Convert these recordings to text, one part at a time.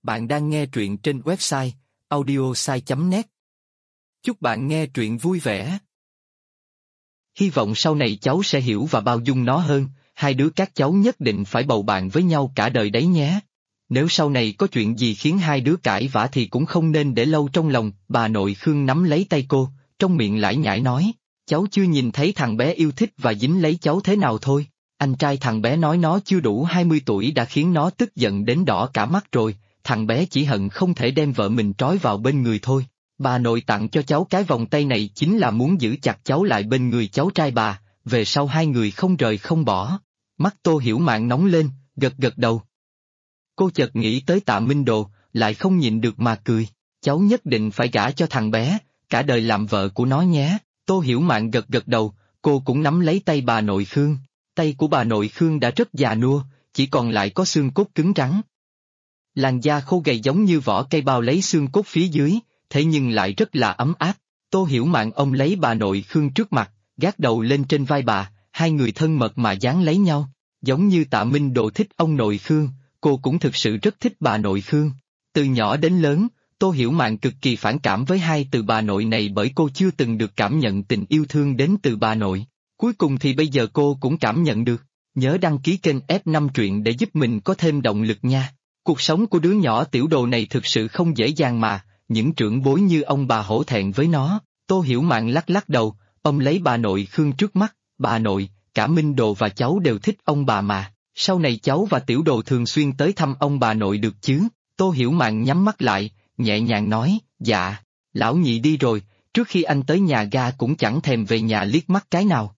Bạn đang nghe truyện trên website audiosai.net. Chúc bạn nghe truyện vui vẻ. Hy vọng sau này cháu sẽ hiểu và bao dung nó hơn, hai đứa các cháu nhất định phải bầu bạn với nhau cả đời đấy nhé. Nếu sau này có chuyện gì khiến hai đứa cãi vã thì cũng không nên để lâu trong lòng. Bà nội Khương nắm lấy tay cô, trong miệng lải nhải nói, cháu chưa nhìn thấy thằng bé yêu thích và dính lấy cháu thế nào thôi. Anh trai thằng bé nói nó chưa đủ 20 tuổi đã khiến nó tức giận đến đỏ cả mắt rồi, thằng bé chỉ hận không thể đem vợ mình trói vào bên người thôi. Bà nội tặng cho cháu cái vòng tay này chính là muốn giữ chặt cháu lại bên người cháu trai bà, về sau hai người không rời không bỏ. Mắt Tô Hiểu Mạn nóng lên, gật gật đầu. Cô chợt nghĩ tới Tạ Minh Đồ, lại không nhịn được mà cười. Cháu nhất định phải gả cho thằng bé, cả đời làm vợ của nó nhé. Tô Hiểu Mạn gật gật đầu, cô cũng nắm lấy tay bà nội Khương. Tay của bà nội Khương đã rất già nua, chỉ còn lại có xương cốt cứng rắn. Làn da khô gầy giống như vỏ cây bao lấy xương cốt phía dưới, thế nhưng lại rất là ấm áp. Tô Hiểu Mạn ôm lấy bà nội Khương trước mặt, gác đầu lên trên vai bà, hai người thân mật mà dán lấy nhau. Giống như Tạ Minh Đồ thích ông nội Khương, cô cũng thực sự rất thích bà nội Khương. Từ nhỏ đến lớn, Tô Hiểu Mạn cực kỳ phản cảm với hai từ bà nội này bởi cô chưa từng được cảm nhận tình yêu thương đến từ bà nội. Cuối cùng thì bây giờ cô cũng cảm nhận được. Nhớ đăng ký kênh F5 truyện để giúp mình có thêm động lực nha. Cuộc sống của đứa nhỏ tiểu đồ này thực sự không dễ dàng mà, những trưởng bối như ông bà hổ thẹn với nó. Tô Hiểu Mạn lắc lắc đầu, ôm lấy bà nội Khương trước mắt, bà nội, cả Minh Đồ và cháu đều thích ông bà mà, sau này cháu và tiểu đồ thường xuyên tới thăm ông bà nội được chứ? Tô Hiểu Mạn nhắm mắt lại, nhẹ nhàng nói, dạ, lão nhị đi rồi, trước khi anh tới nhà ga cũng chẳng thèm về nhà liếc mắt cái nào.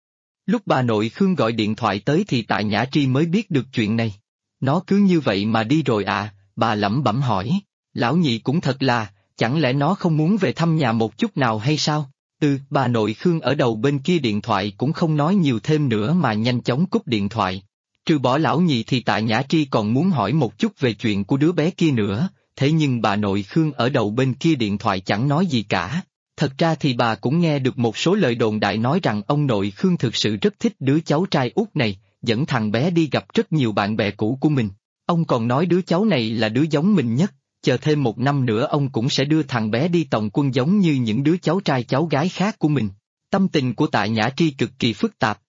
Lúc bà nội Khương gọi điện thoại tới thì Tạ Nhã Tri mới biết được chuyện này. Nó cứ như vậy mà đi rồi à, bà lẩm bẩm hỏi, lão nhị cũng thật là, chẳng lẽ nó không muốn về thăm nhà một chút nào hay sao? Bà nội Khương ở đầu bên kia điện thoại cũng không nói nhiều thêm nữa mà nhanh chóng cúp điện thoại. Trừ bỏ lão nhị thì Tạ Nhã Tri còn muốn hỏi một chút về chuyện của đứa bé kia nữa, thế nhưng bà nội Khương ở đầu bên kia điện thoại chẳng nói gì cả. Thật ra thì bà cũng nghe được một số lời đồn đại nói rằng ông nội Khương thực sự rất thích đứa cháu trai út này, dẫn thằng bé đi gặp rất nhiều bạn bè cũ của mình. Ông còn nói đứa cháu này là đứa giống mình nhất, chờ thêm 1 năm nữa ông cũng sẽ đưa thằng bé đi tòng quân giống như những đứa cháu trai cháu gái khác của mình. Tâm tình của Tạ Nhã Tri cực kỳ phức tạp.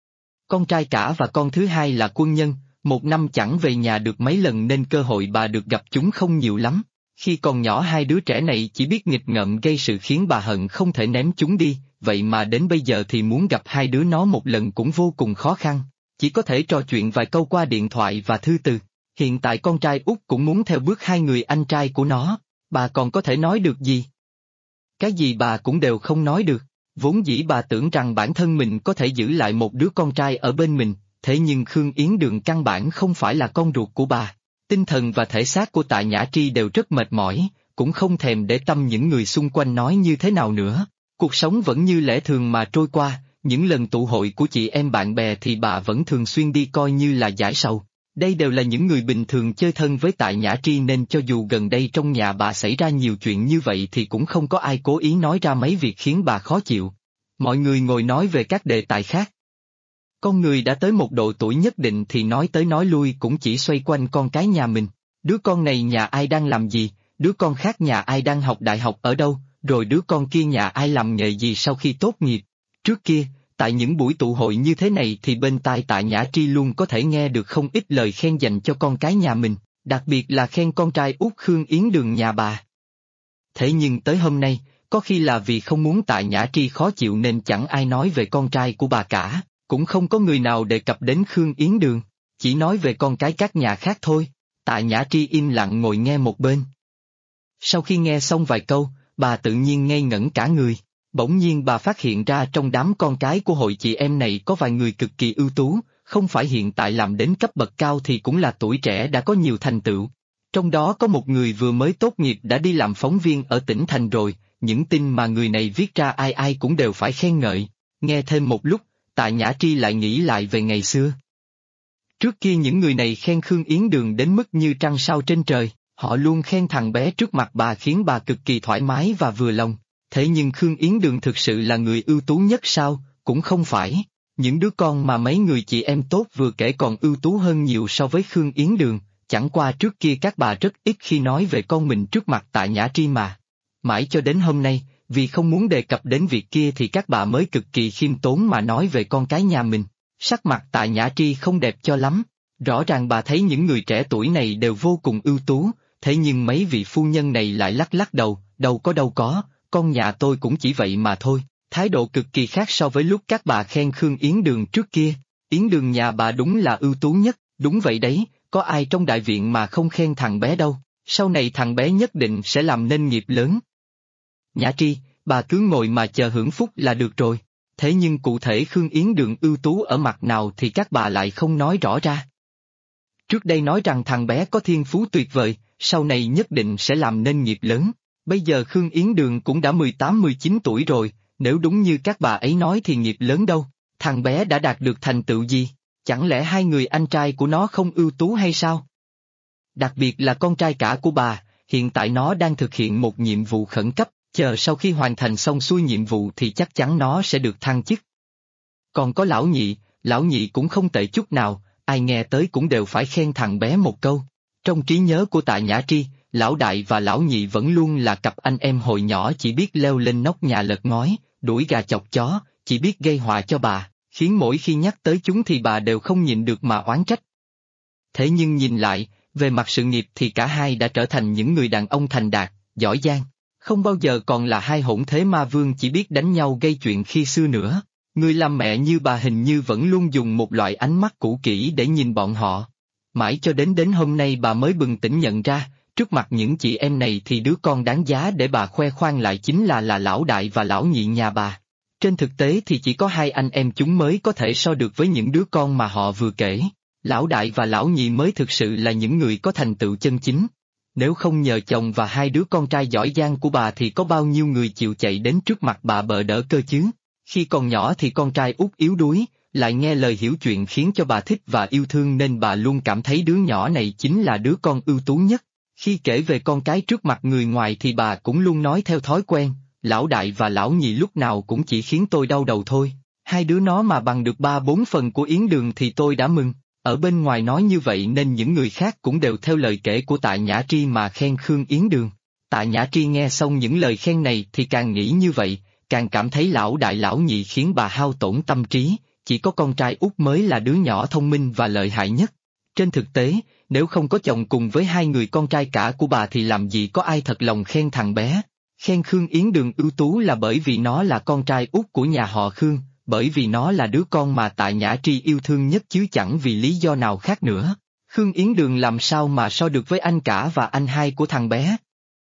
Con trai cả và con thứ hai là quân nhân, 1 năm chẳng về nhà được mấy lần nên cơ hội bà được gặp chúng không nhiều lắm. Khi còn nhỏ hai đứa trẻ này chỉ biết nghịch ngợm gây sự khiến bà hận không thể ném chúng đi, vậy mà đến bây giờ thì muốn gặp hai đứa nó một lần cũng vô cùng khó khăn, chỉ có thể trò chuyện vài câu qua điện thoại và thư từ. Hiện tại con trai út cũng muốn theo bước hai người anh trai của nó, bà còn có thể nói được gì? Cái gì bà cũng đều không nói được, vốn dĩ bà tưởng rằng bản thân mình có thể giữ lại một đứa con trai ở bên mình, thế nhưng Khương Yến Đường căn bản không phải là con ruột của bà. Tinh thần và thể xác của Tạ Nhã Tri đều rất mệt mỏi, cũng không thèm để tâm những người xung quanh nói như thế nào nữa. Cuộc sống vẫn như lẽ thường mà trôi qua, những lần tụ hội của chị em bạn bè thì bà vẫn thường xuyên đi coi như là giải sầu. Đây đều là những người bình thường chơi thân với Tạ Nhã Tri nên cho dù gần đây trong nhà bà xảy ra nhiều chuyện như vậy thì cũng không có ai cố ý nói ra mấy việc khiến bà khó chịu. Mọi người ngồi nói về các đề tài khác. Con người đã tới một độ tuổi nhất định thì nói tới nói lui cũng chỉ xoay quanh con cái nhà mình. Đứa con này nhà ai đang làm gì, đứa con khác nhà ai đang học đại học ở đâu, rồi đứa con kia nhà ai làm nghề gì sau khi tốt nghiệp. Trước kia, tại những buổi tụ hội như thế này thì bên tai Tạ Nhã Tri luôn có thể nghe được không ít lời khen dành cho con cái nhà mình, đặc biệt là khen con trai út Khương Yến Đường nhà bà. Thế nhưng tới hôm nay, có khi là vì không muốn Tạ Nhã Tri khó chịu nên chẳng ai nói về con trai của bà cả. Cũng không có người nào đề cập đến Khương Yến Đường, chỉ nói về con cái các nhà khác thôi. Tạ Nhã Tri im lặng ngồi nghe một bên. Sau khi nghe xong vài câu, bà tự nhiên ngây ngẩn cả người. Bỗng nhiên bà phát hiện ra trong đám con cái của hội chị em này có vài người cực kỳ ưu tú, không phải hiện tại làm đến cấp bậc cao thì cũng là tuổi trẻ đã có nhiều thành tựu. Trong đó có một người vừa mới tốt nghiệp đã đi làm phóng viên ở tỉnh thành rồi, những tin mà người này viết ra ai ai cũng đều phải khen ngợi. Nghe thêm một lúc, Tạ Nhã Tri lại nghĩ lại về ngày xưa. Trước kia những người này khen Khương Yến Đường đến mức như trăng sao trên trời, họ luôn khen thằng bé trước mặt bà khiến bà cực kỳ thoải mái và vừa lòng. Thế nhưng Khương Yến Đường thực sự là người ưu tú nhất sao? Cũng không phải. Những đứa con mà mấy người chị em tốt vừa kể còn ưu tú hơn nhiều so với Khương Yến Đường, chẳng qua trước kia các bà rất ít khi nói về con mình trước mặt Tạ Nhã Tri mà. Mãi cho đến hôm nay, vì không muốn đề cập đến việc kia thì các bà mới cực kỳ khiêm tốn mà nói về con cái nhà mình. Sắc mặt Tạ Nhã Tri không đẹp cho lắm, rõ ràng bà thấy những người trẻ tuổi này đều vô cùng ưu tú, thế nhưng mấy vị phu nhân này lại lắc lắc đầu, đâu có, con nhà tôi cũng chỉ vậy mà thôi, thái độ cực kỳ khác so với lúc các bà khen Khương Yến Đường trước kia. Yến Đường nhà bà đúng là ưu tú nhất, đúng vậy đấy, có ai trong đại viện mà không khen thằng bé đâu, sau này thằng bé nhất định sẽ làm nên nghiệp lớn. Nhã Tri, bà cứ ngồi mà chờ hưởng phúc là được rồi, thế nhưng cụ thể Khương Yến Đường ưu tú ở mặt nào thì các bà lại không nói rõ ra. Trước đây nói rằng thằng bé có thiên phú tuyệt vời, sau này nhất định sẽ làm nên nghiệp lớn, bây giờ Khương Yến Đường cũng đã 18-19 tuổi rồi, nếu đúng như các bà ấy nói thì nghiệp lớn đâu, thằng bé đã đạt được thành tựu gì, chẳng lẽ hai người anh trai của nó không ưu tú hay sao? Đặc biệt là con trai cả của bà, hiện tại nó đang thực hiện một nhiệm vụ khẩn cấp, chờ sau khi hoàn thành xong xuôi nhiệm vụ thì chắc chắn nó sẽ được thăng chức. Còn có lão nhị cũng không tệ chút nào, ai nghe tới cũng đều phải khen thằng bé một câu. Trong trí nhớ của Tạ Nhã Tri, lão đại và lão nhị vẫn luôn là cặp anh em hồi nhỏ chỉ biết leo lên nóc nhà lật ngói, đuổi gà chọc chó, chỉ biết gây họa cho bà, khiến mỗi khi nhắc tới chúng thì bà đều không nhịn được mà oán trách. Thế nhưng nhìn lại, về mặt sự nghiệp thì cả hai đã trở thành những người đàn ông thành đạt, giỏi giang, không bao giờ còn là hai hỗn thế ma vương chỉ biết đánh nhau gây chuyện khi xưa nữa. Người làm mẹ như bà hình như vẫn luôn dùng một loại ánh mắt cũ kỹ để nhìn bọn họ. Mãi cho đến hôm nay bà mới bừng tỉnh nhận ra, trước mặt những chị em này thì đứa con đáng giá để bà khoe khoang lại chính là lão đại và lão nhị nhà bà. Trên thực tế thì chỉ có hai anh em chúng mới có thể so được với những đứa con mà họ vừa kể. Lão đại và lão nhị mới thực sự là những người có thành tựu chân chính. Nếu không nhờ chồng và hai đứa con trai giỏi giang của bà thì có bao nhiêu người chịu chạy đến trước mặt bà bợ đỡ cơ chứ? Khi còn nhỏ thì con trai út yếu đuối, lại nghe lời hiểu chuyện khiến cho bà thích và yêu thương nên bà luôn cảm thấy đứa nhỏ này chính là đứa con ưu tú nhất. Khi kể về con cái trước mặt người ngoài thì bà cũng luôn nói theo thói quen, lão đại và lão nhị lúc nào cũng chỉ khiến tôi đau đầu thôi. Hai đứa nó mà bằng được 3-4 phần của Yến Đường thì tôi đã mừng. Ở bên ngoài nói như vậy nên những người khác cũng đều theo lời kể của Tạ Nhã Tri mà khen Khương Yến Đường. Tạ Nhã Tri nghe xong những lời khen này thì càng nghĩ như vậy, càng cảm thấy lão đại lão nhị khiến bà hao tổn tâm trí, chỉ có con trai út mới là đứa nhỏ thông minh và lợi hại nhất. Trên thực tế, nếu không có chồng cùng với hai người con trai cả của bà thì làm gì có ai thật lòng khen thằng bé. Khen Khương Yến Đường ưu tú là bởi vì nó là con trai út của nhà họ Khương, bởi vì nó là đứa con mà Tạ Nhã Tri yêu thương nhất chứ chẳng vì lý do nào khác nữa. Khương Yến Đường làm sao mà so được với anh cả và anh hai của thằng bé.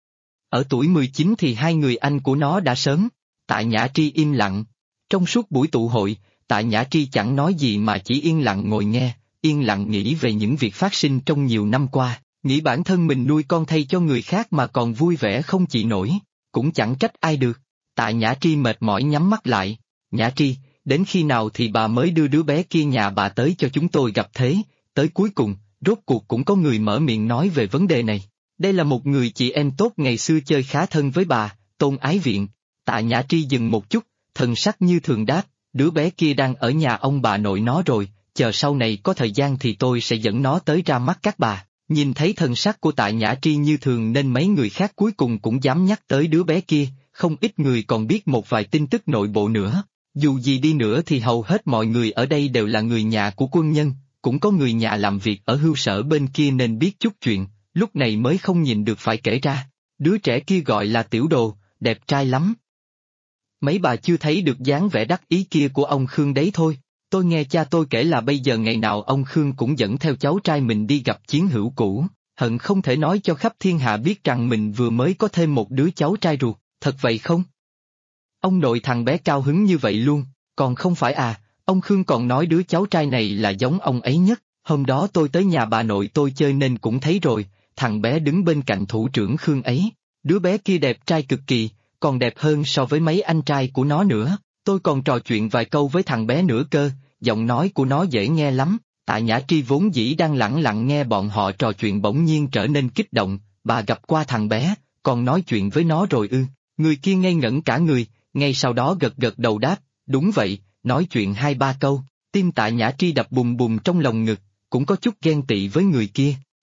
Ở tuổi 19 thì hai người anh của nó đã sớm. Tạ Nhã Tri im lặng. Trong suốt buổi tụ hội, Tạ Nhã Tri chẳng nói gì mà chỉ yên lặng ngồi nghe, yên lặng nghĩ về những việc phát sinh trong nhiều năm qua, nghĩ bản thân mình nuôi con thay cho người khác mà còn vui vẻ không chịu nổi, cũng chẳng trách ai được. Tạ Nhã Tri mệt mỏi nhắm mắt lại. Nhã Tri, đến khi nào thì bà mới đưa đứa bé kia nhà bà tới cho chúng tôi gặp thế? Tới cuối cùng, rốt cuộc cũng có người mở miệng nói về vấn đề này. Đây là một người chị em tốt ngày xưa chơi khá thân với bà, Tôn Ái Viện. Tạ Nhã Tri dừng một chút, thần sắc như thường đáp, đứa bé kia đang ở nhà ông bà nội nó rồi, chờ sau này có thời gian thì tôi sẽ dẫn nó tới ra mắt các bà. Nhìn thấy thần sắc của Tạ Nhã Tri như thường nên mấy người khác cuối cùng cũng dám nhắc tới đứa bé kia, không ít người còn biết một vài tin tức nội bộ nữa. Dù gì đi nữa thì hầu hết mọi người ở đây đều là người nhà của quân nhân, cũng có người nhà làm việc ở hưu sở bên kia nên biết chút chuyện, lúc này mới không nhìn được phải kể ra. Đứa trẻ kia gọi là Tiểu Đồ, đẹp trai lắm. Mấy bà chưa thấy được dáng vẻ đắc ý kia của ông Khương đấy thôi. Tôi nghe cha tôi kể là bây giờ ngày nào ông Khương cũng dẫn theo cháu trai mình đi gặp chiến hữu cũ, hận không thể nói cho khắp thiên hạ biết rằng mình vừa mới có thêm một đứa cháu trai ruột, thật vậy không? Ông nội thằng bé cao hứng như vậy luôn, còn không phải à, ông Khương còn nói đứa cháu trai này là giống ông ấy nhất, hôm đó tôi tới nhà bà nội tôi chơi nên cũng thấy rồi, thằng bé đứng bên cạnh thủ trưởng Khương ấy, đứa bé kia đẹp trai cực kỳ, còn đẹp hơn so với mấy anh trai của nó nữa, tôi còn trò chuyện vài câu với thằng bé nữa cơ, giọng nói của nó dễ nghe lắm. Tạ Nhã Tri vốn dĩ đang lẳng lặng nghe bọn họ trò chuyện bỗng nhiên trở nên kích động, bà gặp qua thằng bé, còn nói chuyện với nó rồi ư? Người kia ngây ngẩn cả người, ngay sau đó gật gật đầu đáp, đúng vậy, nói chuyện 2-3 câu, tim Tạ Nhã Tri đập bùm bùm trong lòng ngực, cũng có chút ghen tị với người kia.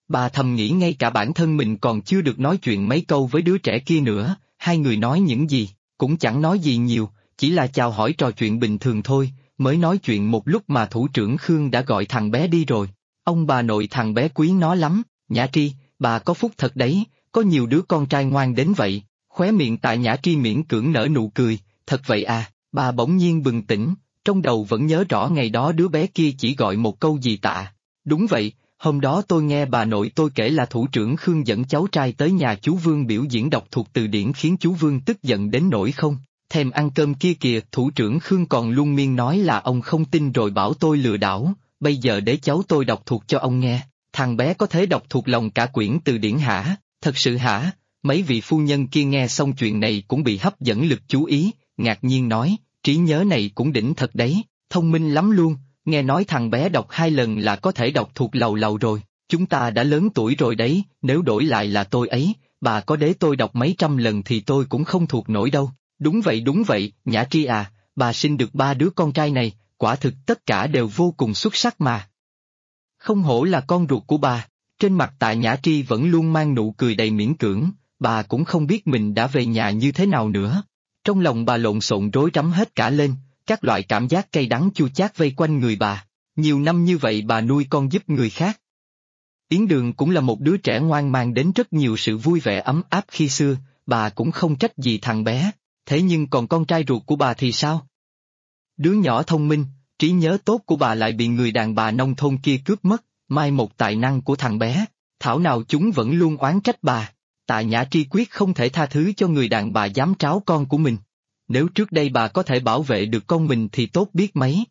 Bà thầm nghĩ ngay cả bản thân mình còn chưa được nói chuyện mấy câu với đứa trẻ kia nữa, hai người nói những gì, cũng chẳng nói gì nhiều, chỉ là chào hỏi trò chuyện bình thường thôi, mới nói chuyện một lúc mà thủ trưởng Khương đã gọi thằng bé đi rồi. Ông bà nội thằng bé quý nó lắm, Nhã Tri, bà có phúc thật đấy, có nhiều đứa con trai ngoan đến vậy, khóe miệng Tạ Nhã Tri miễn cưỡng nở nụ cười, thật vậy à, bà bỗng nhiên bừng tỉnh, trong đầu vẫn nhớ rõ ngày đó đứa bé kia chỉ gọi một câu gì Tạ. Đúng vậy, hôm đó tôi nghe bà nội tôi kể là thủ trưởng Khương dẫn cháu trai tới nhà chú Vương biểu diễn đọc thuộc từ điển khiến chú Vương tức giận đến nỗi không thèm ăn cơm kia kìa. Thủ trưởng Khương còn luôn miên nói là ông không tin rồi bảo tôi lừa đảo, bây giờ để cháu tôi đọc thuộc cho ông nghe. Thằng bé có thể đọc thuộc lòng cả quyển từ điển hả? Thật sự hả? Mấy vị phu nhân kia nghe xong chuyện này cũng bị hấp dẫn lực chú ý, ngạc nhiên nói, trí nhớ này cũng đỉnh thật đấy, thông minh lắm luôn, nghe nói thằng bé đọc 2 lần là có thể đọc thuộc lầu lầu rồi, chúng ta đã lớn tuổi rồi đấy, nếu đổi lại là tôi ấy, bà có để tôi đọc mấy trăm lần thì tôi cũng không thuộc nổi đâu. Đúng vậy, Nhã Tri à, bà sinh được 3 đứa con trai này, quả thực tất cả đều vô cùng xuất sắc mà. Không hổ là con ruột của bà, trên mặt Tạ Nhã Tri vẫn luôn mang nụ cười đầy miễn cưỡng, bà cũng không biết mình đã về nhà như thế nào nữa. Trong lòng bà lộn xộn rối rắm hết cả lên, các loại cảm giác cay đắng chua chát vây quanh người bà. Nhiều năm như vậy bà nuôi con giúp người khác. Yến Đường cũng là một đứa trẻ ngoan mang đến rất nhiều sự vui vẻ ấm áp khi xưa, bà cũng không trách gì thằng bé, thế nhưng còn con trai ruột của bà thì sao? Đứa nhỏ thông minh, trí nhớ tốt của bà lại bị người đàn bà nông thôn kia cướp mất, mai một tài năng của thằng bé, thảo nào chúng vẫn luôn oán trách bà. Tạ Nhã Tri quyết không thể tha thứ cho người đàn bà dám tráo con của mình. Nếu trước đây bà có thể bảo vệ được con mình thì tốt biết mấy.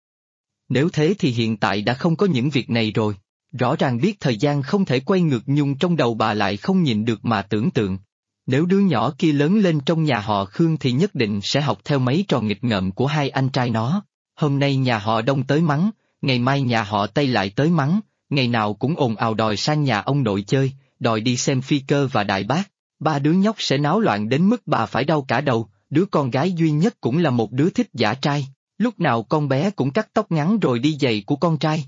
Nếu thế thì hiện tại đã không có những việc này rồi. Rõ ràng biết thời gian không thể quay ngược nhưng trong đầu bà lại không nhịn được mà tưởng tượng. Nếu đứa nhỏ kia lớn lên trong nhà họ Khương thì nhất định sẽ học theo mấy trò nghịch ngợm của hai anh trai nó. Hôm nay nhà họ Đông tới mắng, ngày mai nhà họ Tây lại tới mắng, ngày nào cũng ồn ào đòi sang nhà ông nội chơi, đòi đi xem phi cơ và đại bác. 3 đứa nhóc sẽ náo loạn đến mức bà phải đau cả đầu, đứa con gái duy nhất cũng là một đứa thích dã trai, lúc nào con bé cũng cắt tóc ngắn rồi đi giày của con trai.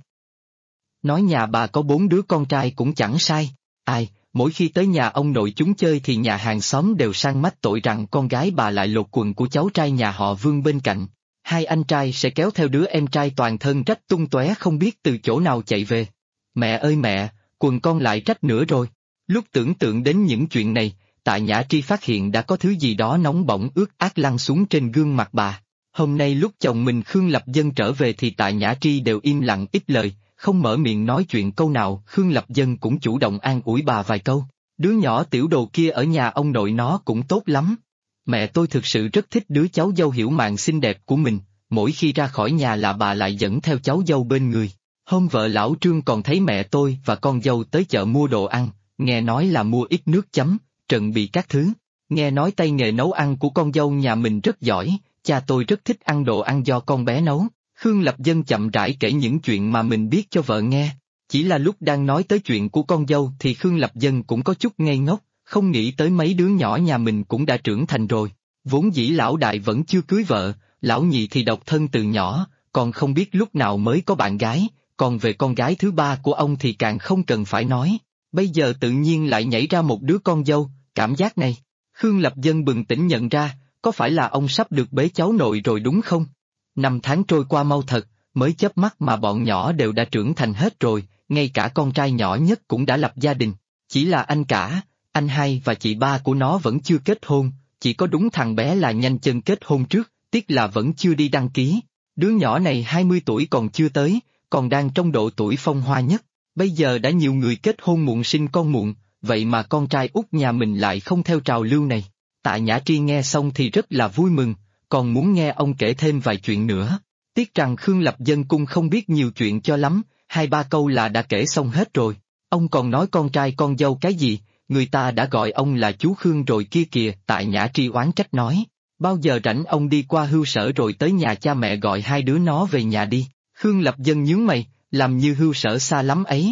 Nói nhà bà có 4 đứa con trai cũng chẳng sai, ai, mỗi khi tới nhà ông nội chúng chơi thì nhà hàng xóm đều sang mách tội rằng con gái bà lại lột quần của cháu trai nhà họ Vương bên cạnh. Hai anh trai sẽ kéo theo đứa em trai toàn thân rách tung tóe không biết từ chỗ nào chạy về. Mẹ ơi mẹ, quần con lại rách nữa rồi. Lúc tưởng tượng đến những chuyện này, Tạ Nhã Tri phát hiện đã có thứ gì đó nóng bỏng ướt át lăn xuống trên gương mặt bà. Hôm nay lúc chồng mình Khương Lập Dân trở về thì Tạ Nhã Tri đều im lặng ít lời, không mở miệng nói chuyện câu nào. Khương Lập Dân cũng chủ động an ủi bà vài câu. Đứa nhỏ tiểu đồ kia ở nhà ông nội nó cũng tốt lắm. Mẹ tôi thực sự rất thích đứa cháu dâu hiểu mạn xinh đẹp của mình, mỗi khi ra khỏi nhà là bà lại dẫn theo cháu dâu bên người. Hôm vợ lão Trương còn thấy mẹ tôi và con dâu tới chợ mua đồ ăn, nghe nói là mua ít nước chấm, trần bì các thứ. Nghe nói tay nghề nấu ăn của con dâu nhà mình rất giỏi, cha tôi rất thích ăn đồ ăn do con bé nấu. Khương Lập Dân chậm rãi kể những chuyện mà mình biết cho vợ nghe. Chỉ là lúc đang nói tới chuyện của con dâu thì Khương Lập Dân cũng có chút ngây ngốc, không nghĩ tới mấy đứa nhỏ nhà mình cũng đã trưởng thành rồi. Vốn dĩ lão đại vẫn chưa cưới vợ, lão nhị thì độc thân từ nhỏ, còn không biết lúc nào mới có bạn gái, còn về con gái thứ 3 của ông thì càng không cần phải nói. Bây giờ tự nhiên lại nhảy ra một đứa con dâu, cảm giác này. Khương Lập Dân bừng tỉnh nhận ra, có phải là ông sắp được bế cháu nội rồi đúng không? 5 tháng trôi qua mau thật, mới chớp mắt mà bọn nhỏ đều đã trưởng thành hết rồi, ngay cả con trai nhỏ nhất cũng đã lập gia đình. Chỉ là anh cả, anh hai và chị ba của nó vẫn chưa kết hôn, chỉ có đúng thằng bé là nhanh chân kết hôn trước, tiếc là vẫn chưa đi đăng ký. Đứa nhỏ này 20 tuổi còn chưa tới, còn đang trong độ tuổi phong hoa nhất. Bây giờ đã nhiều người kết hôn muộn sinh con muộn, vậy mà con trai út nhà mình lại không theo trào lưu này. Tạ Nhã Tri nghe xong thì rất là vui mừng, còn muốn nghe ông kể thêm vài chuyện nữa. Tiếc rằng Khương Lập Dân cũng không biết nhiều chuyện cho lắm, 2-3 câu là đã kể xong hết rồi. Ông còn nói con trai con dâu cái gì, người ta đã gọi ông là chú Khương rồi kia kìa. Tạ Nhã Tri oán trách nói, bao giờ rảnh ông đi qua hưu sở rồi tới nhà cha mẹ gọi hai đứa nó về nhà đi. Khương Lập Dân nhướng mày, làm như hưu sở xa lắm ấy.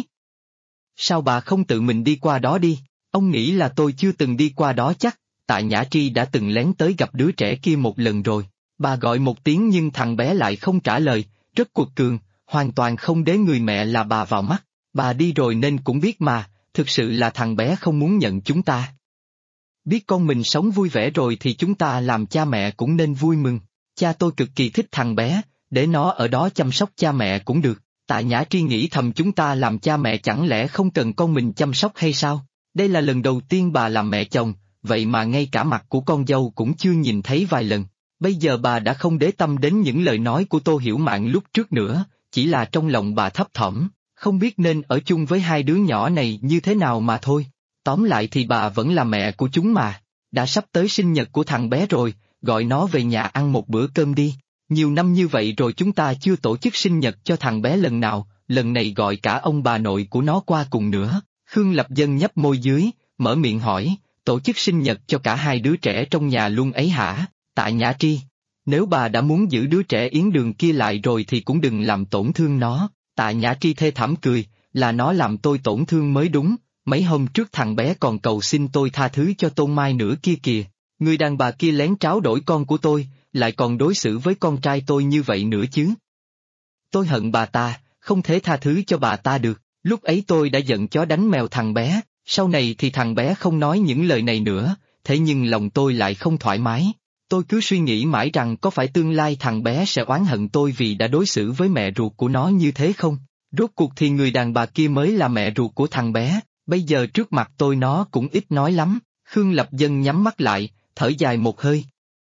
Sao bà không tự mình đi qua đó đi, ông nghĩ là tôi chưa từng đi qua đó chắc. Tạ Nhã Tri đã từng lén tới gặp đứa trẻ kia một lần rồi, bà gọi một tiếng nhưng thằng bé lại không trả lời, rất quật cường, hoàn toàn không để người mẹ là bà vào mắt. Bà đi rồi nên cũng biết mà, thực sự là thằng bé không muốn nhận chúng ta. Biết con mình sống vui vẻ rồi thì chúng ta làm cha mẹ cũng nên vui mừng. Cha tôi cực kỳ thích thằng bé, để nó ở đó chăm sóc cha mẹ cũng được. Tạ Nhã Tri nghĩ thầm chúng ta làm cha mẹ chẳng lẽ không cần con mình chăm sóc hay sao? Đây là lần đầu tiên bà làm mẹ chồng, vậy mà ngay cả mặt của con dâu cũng chưa nhìn thấy vài lần. Bây giờ bà đã không để tâm đến những lời nói của Tô Hiểu Mạn lúc trước nữa, chỉ là trong lòng bà thấp thỏm, không biết nên ở chung với hai đứa nhỏ này như thế nào mà thôi. Tóm lại thì bà vẫn là mẹ của chúng mà. Đã sắp tới sinh nhật của thằng bé rồi, gọi nó về nhà ăn một bữa cơm đi. Nhiều năm như vậy rồi chúng ta chưa tổ chức sinh nhật cho thằng bé lần nào, lần này gọi cả ông bà nội của nó qua cùng nữa. Khương Lập Dân nhấp môi dưới, mở miệng hỏi, tổ chức sinh nhật cho cả hai đứa trẻ trong nhà luôn ấy hả? Tạ Nhã Tri, nếu bà đã muốn giữ đứa trẻ Yến Đường kia lại rồi thì cũng đừng làm tổn thương nó. Tạ Nhã Tri thê thảm cười, là nó làm tôi tổn thương mới đúng. Mấy hôm trước thằng bé còn cầu xin tôi tha thứ cho Tôn Mai nữa kia kìa. Người đàn bà kia lén tráo đổi con của tôi, lại còn đối xử với con trai tôi như vậy nữa chứ. Tôi hận bà ta, không thể tha thứ cho bà ta được. Lúc ấy tôi đã giận chó đánh mèo thằng bé, sau này thì thằng bé không nói những lời này nữa, thế nhưng lòng tôi lại không thoải mái. Tôi cứ suy nghĩ mãi rằng có phải tương lai thằng bé sẽ oán hận tôi vì đã đối xử với mẹ ruột của nó như thế không? Rốt cuộc thì người đàn bà kia mới là mẹ ruột của thằng bé, bây giờ trước mặt tôi nó cũng ít nói lắm. Khương Lập Dân nhắm mắt lại, thở dài một hơi.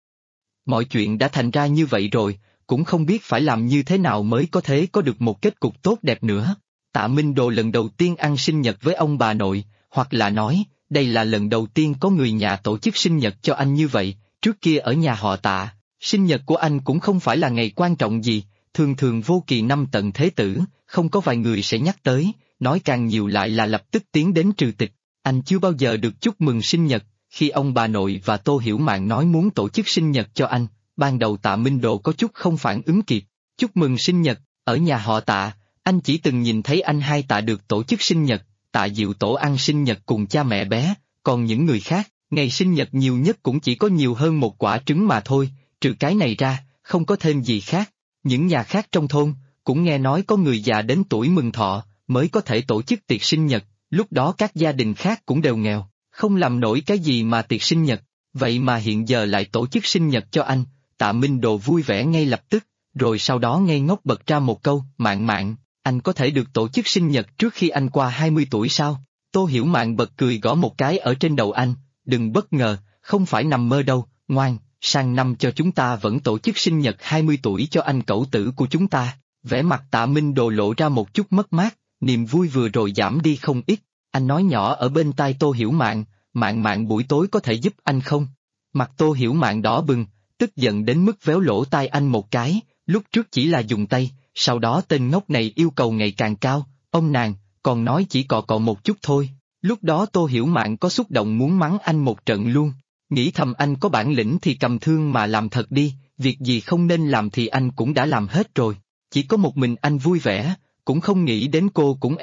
Mọi chuyện đã thành ra như vậy rồi, cũng không biết phải làm như thế nào mới có thể có được một kết cục tốt đẹp nữa. Tạ Minh Đồ lần đầu tiên ăn sinh nhật với ông bà nội, hoặc là nói, đây là lần đầu tiên có người nhà tổ chức sinh nhật cho anh như vậy. Trước kia ở nhà họ Tạ, sinh nhật của anh cũng không phải là ngày quan trọng gì, thường thường vô kỳ năm tận thế tử, không có vài người sẽ nhắc tới, nói càng nhiều lại là lập tức tiến đến trừ tịch. Anh chưa bao giờ được chúc mừng sinh nhật, khi ông bà nội và Tô Hiểu Mạn nói muốn tổ chức sinh nhật cho anh, ban đầu Tạ Minh Độ có chút không phản ứng kịp. Chúc mừng sinh nhật, ở nhà họ Tạ, anh chỉ từng nhìn thấy anh hai Tạ được tổ chức sinh nhật, Tạ Diệu Tổ ăn sinh nhật cùng cha mẹ bé, còn những người khác, ngày sinh nhật nhiều nhất cũng chỉ có nhiều hơn một quả trứng mà thôi, trừ cái này ra, không có thêm gì khác. Những nhà khác trong thôn, cũng nghe nói có người già đến tuổi mừng thọ, mới có thể tổ chức tiệc sinh nhật, lúc đó các gia đình khác cũng đều nghèo, không làm nổi cái gì mà tiệc sinh nhật, vậy mà hiện giờ lại tổ chức sinh nhật cho anh. Tạ Minh Đồ vui vẻ ngay lập tức, rồi sau đó ngây ngốc bật ra một câu, Mạn Mạn, anh có thể được tổ chức sinh nhật trước khi anh qua 20 tuổi sao? Tô Hiểu Mạn bật cười gõ một cái ở trên đầu anh, đừng bất ngờ, không phải nằm mơ đâu, ngoan, sang năm cho chúng ta vẫn tổ chức sinh nhật 20 tuổi cho anh cẩu tử của chúng ta. Vẻ mặt Tạ Minh Đồ lộ ra một chút mất mát, niềm vui vừa rồi giảm đi không ít, anh nói nhỏ ở bên tai Tô Hiểu Mạn, Mạn Mạn buổi tối có thể giúp anh không? Mặt Tô Hiểu Mạn đỏ bừng, tức giận đến mức véo lỗ tai anh một cái, lúc trước chỉ là dùng tay, sau đó tên ngốc này yêu cầu ngày càng cao, ông nàng, còn nói chỉ cọ cọ một chút thôi. Lúc đó Tô Hiểu Mạn có xúc động muốn mắng anh một trận luôn, nghĩ thầm anh có bản lĩnh thì cầm thương mà làm thật đi, việc gì không nên làm thì anh cũng đã làm hết rồi, chỉ có một mình anh vui vẻ, cũng không nghĩ đến cô cũng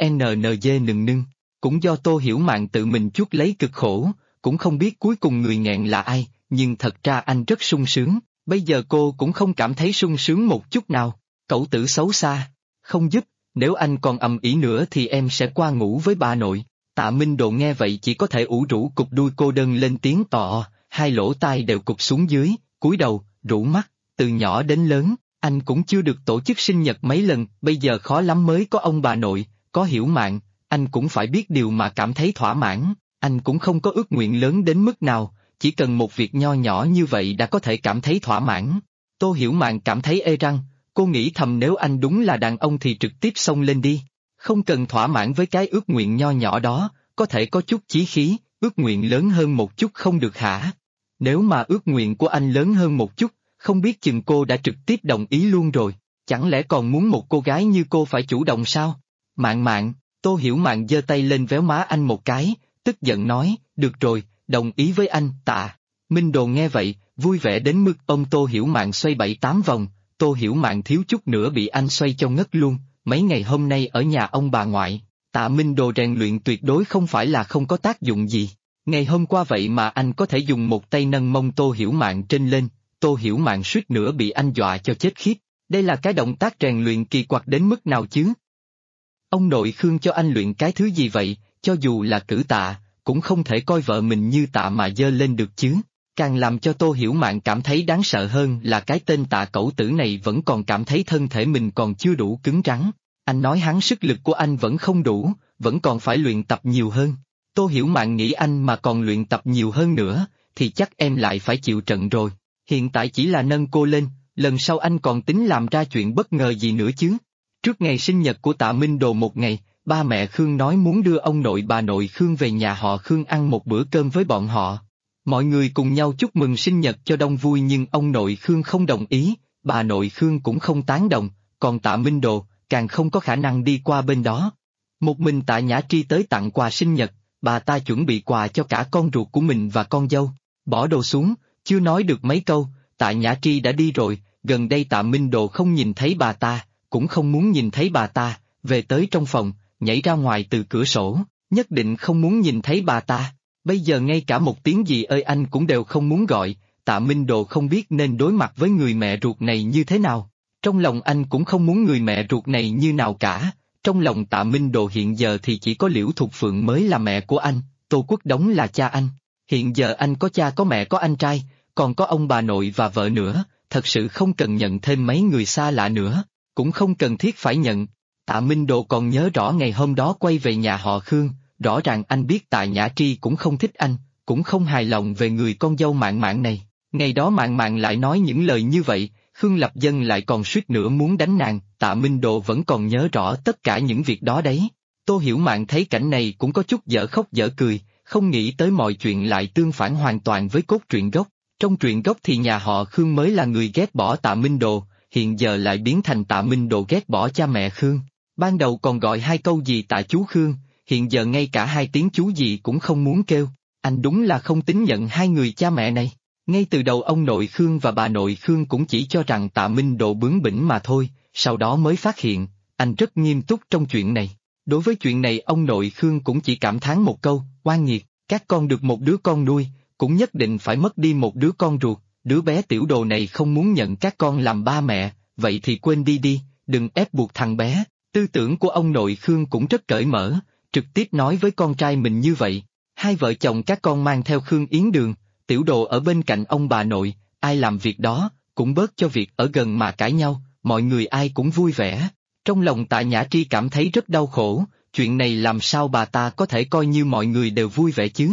nng nưng, cũng do Tô Hiểu Mạn tự mình chuốc lấy cực khổ, cũng không biết cuối cùng người nghẹn là ai, nhưng thật ra anh rất sung sướng, bây giờ cô cũng không cảm thấy sung sướng một chút nào. Cậu tử xấu xa, không giúp, nếu anh còn ầm ĩ nữa thì em sẽ qua ngủ với bà nội. Tạ Minh Độ nghe vậy chỉ có thể ủ rũ cụp đuôi cô đơn lên tiếng tọ, hai lỗ tai đều cụp xuống dưới, cúi đầu, rũ mắt, từ nhỏ đến lớn, anh cũng chưa được tổ chức sinh nhật mấy lần, bây giờ khó lắm mới có ông bà nội, có Hiểu Mạn, anh cũng phải biết điều mà cảm thấy thỏa mãn, anh cũng không có ước nguyện lớn đến mức nào, chỉ cần một việc nho nhỏ như vậy đã có thể cảm thấy thỏa mãn. Tô Hiểu Mạn cảm thấy ê răng, cô nghĩ thầm nếu anh đúng là đàn ông thì trực tiếp xông lên đi, không cần thỏa mãn với cái ước nguyện nho nhỏ đó, có thể có chút chí khí, ước nguyện lớn hơn một chút không được hả? Nếu mà ước nguyện của anh lớn hơn một chút, không biết chừng cô đã trực tiếp đồng ý luôn rồi, chẳng lẽ còn muốn một cô gái như cô phải chủ động sao? Mạn Mạn, Tô Hiểu Mạn giơ tay lên véo má anh một cái, tức giận nói, được rồi, đồng ý với anh, Tạ. Minh Đồ nghe vậy, vui vẻ đến mức ông Tô Hiểu Mạn xoay 7-8 vòng, Tô Hiểu Mạn thiếu chút nữa bị anh xoay cho ngất luôn, mấy ngày hôm nay ở nhà ông bà ngoại, Tạ Minh Đồ rèn luyện tuyệt đối không phải là không có tác dụng gì. Ngày hôm qua vậy mà anh có thể dùng một tay nâng mông Tô Hiểu Mạn trên lên, Tô Hiểu Mạn suýt nữa bị anh dọa cho chết khiếp, đây là cái động tác rèn luyện kỳ quặc đến mức nào chứ? Ông nội Khương cho anh luyện cái thứ gì vậy, cho dù là cử tạ, cũng không thể coi vợ mình như Tạ mà dơ lên được chứ. Càng làm cho Tô Hiểu Mạn cảm thấy đáng sợ hơn là cái tên Tạ cẩu tử này vẫn còn cảm thấy thân thể mình còn chưa đủ cứng rắn. Anh nói hắn sức lực của anh vẫn không đủ, vẫn còn phải luyện tập nhiều hơn. Tô Hiểu Mạn nghĩ anh mà còn luyện tập nhiều hơn nữa, thì chắc em lại phải chịu trận rồi. Hiện tại chỉ là nâng cô lên, lần sau anh còn tính làm ra chuyện bất ngờ gì nữa chứ. Trước ngày sinh nhật của Tạ Minh Đồ một ngày, ba mẹ Khương nói muốn đưa ông nội bà nội Khương về nhà họ Khương ăn một bữa cơm với bọn họ. Mọi người cùng nhau chúc mừng sinh nhật cho đông vui nhưng ông nội Khương không đồng ý, bà nội Khương cũng không tán đồng, còn Tạ Minh Đồ càng không có khả năng đi qua bên đó. Một mình Tạ Nhã Tri tới tặng quà sinh nhật, bà ta chuẩn bị quà cho cả con ruột của mình và con dâu. Bỏ đồ xuống, chưa nói được mấy câu, Tạ Nhã Tri đã đi rồi, gần đây Tạ Minh Đồ không nhìn thấy bà ta, cũng không muốn nhìn thấy bà ta, về tới trong phòng, nhảy ra ngoài từ cửa sổ, nhất định không muốn nhìn thấy bà ta. Bây giờ ngay cả một tiếng gì ơi anh cũng đều không muốn gọi, Tạ Minh Đồ không biết nên đối mặt với người mẹ ruột này như thế nào. Trong lòng anh cũng không muốn người mẹ ruột này như nào cả, trong lòng Tạ Minh Đồ hiện giờ thì chỉ có Liễu Thục Phượng mới là mẹ của anh, Tô Quốc Đống là cha anh. Hiện giờ anh có cha có mẹ có anh trai, còn có ông bà nội và vợ nữa, thật sự không cần nhận thêm mấy người xa lạ nữa, cũng không cần thiết phải nhận. Tạ Minh Đồ còn nhớ rõ ngày hôm đó quay về nhà họ Khương, rõ ràng anh biết Tạ Nhã Tri cũng không thích anh, cũng không hài lòng về người con dâu Mạn Mạn này. Ngày đó Mạn Mạn lại nói những lời như vậy, Khương Lập Dân lại còn suýt nữa muốn đánh nàng, Tạ Minh Đồ vẫn còn nhớ rõ tất cả những việc đó đấy. Tô Hiểu Mạn thấy cảnh này cũng có chút dở khóc dở cười, không nghĩ tới mọi chuyện lại tương phản hoàn toàn với cốt truyện gốc. Trong truyện gốc thì nhà họ Khương mới là người ghét bỏ Tạ Minh Đồ, hiện giờ lại biến thành Tạ Minh Đồ ghét bỏ cha mẹ Khương. Ban đầu còn gọi hai câu gì tạ chú Khương, hiện giờ ngay cả hai tiếng chú gì cũng không muốn kêu. Anh đúng là không tín nhận hai người cha mẹ này. Ngay từ đầu ông nội Khương và bà nội Khương cũng chỉ cho rằng Tạ Minh Đồ bướng bỉnh mà thôi, sau đó mới phát hiện, anh rất nghiêm túc trong chuyện này. Đối với chuyện này ông nội Khương cũng chỉ cảm thán một câu, oan nghiệt, các con được một đứa con nuôi, cũng nhất định phải mất đi một đứa con ruột, đứa bé tiểu đồ này không muốn nhận các con làm ba mẹ, vậy thì quên đi đi, đừng ép buộc thằng bé. Tư tưởng của ông nội Khương cũng rất cởi mở, trực tiếp nói với con trai mình như vậy. Hai vợ chồng các con mang theo Khương Yến Đường, tiểu đồ ở bên cạnh ông bà nội, ai làm việc đó, cũng bớt cho việc ở gần mà cãi nhau, mọi người ai cũng vui vẻ. Trong lòng Tạ Nhã Tri cảm thấy rất đau khổ, chuyện này làm sao bà ta có thể coi như mọi người đều vui vẻ chứ?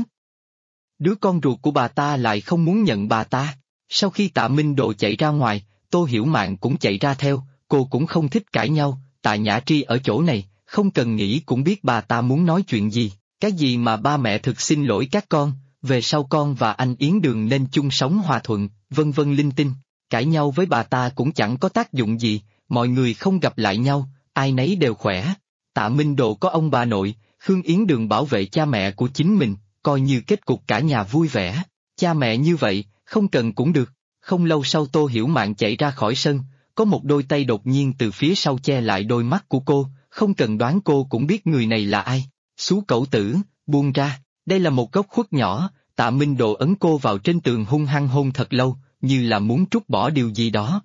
Đứa con ruột của bà ta lại không muốn nhận bà ta. Sau khi Tạ Minh Độ chạy ra ngoài, Tô Hiểu Mạn cũng chạy ra theo, cô cũng không thích cãi nhau, Tạ Nhã Tri ở chỗ này, không cần nghĩ cũng biết bà ta muốn nói chuyện gì, cái gì mà ba mẹ thực xin lỗi các con, về sau con và anh Yến Đường nên chung sống hòa thuận, vân vân linh tinh. Cãi nhau với bà ta cũng chẳng có tác dụng gì, mọi người không gặp lại nhau, ai nấy đều khỏe. Tạ Minh Độ có ông bà nội, Khương Yến Đường bảo vệ cha mẹ của chính mình, coi như kết cục cả nhà vui vẻ. Cha mẹ như vậy, không cần cũng được. Không lâu sau Tô Hiểu Mạn chạy ra khỏi sân, có một đôi tay đột nhiên từ phía sau che lại đôi mắt của cô, không cần đoán cô cũng biết người này là ai. Xú cẩu tử, buông ra, đây là một góc khuất nhỏ, Tạ Minh Độ ấn cô vào trên tường hung hăng hôn thật lâu, như là muốn trút bỏ điều gì đó.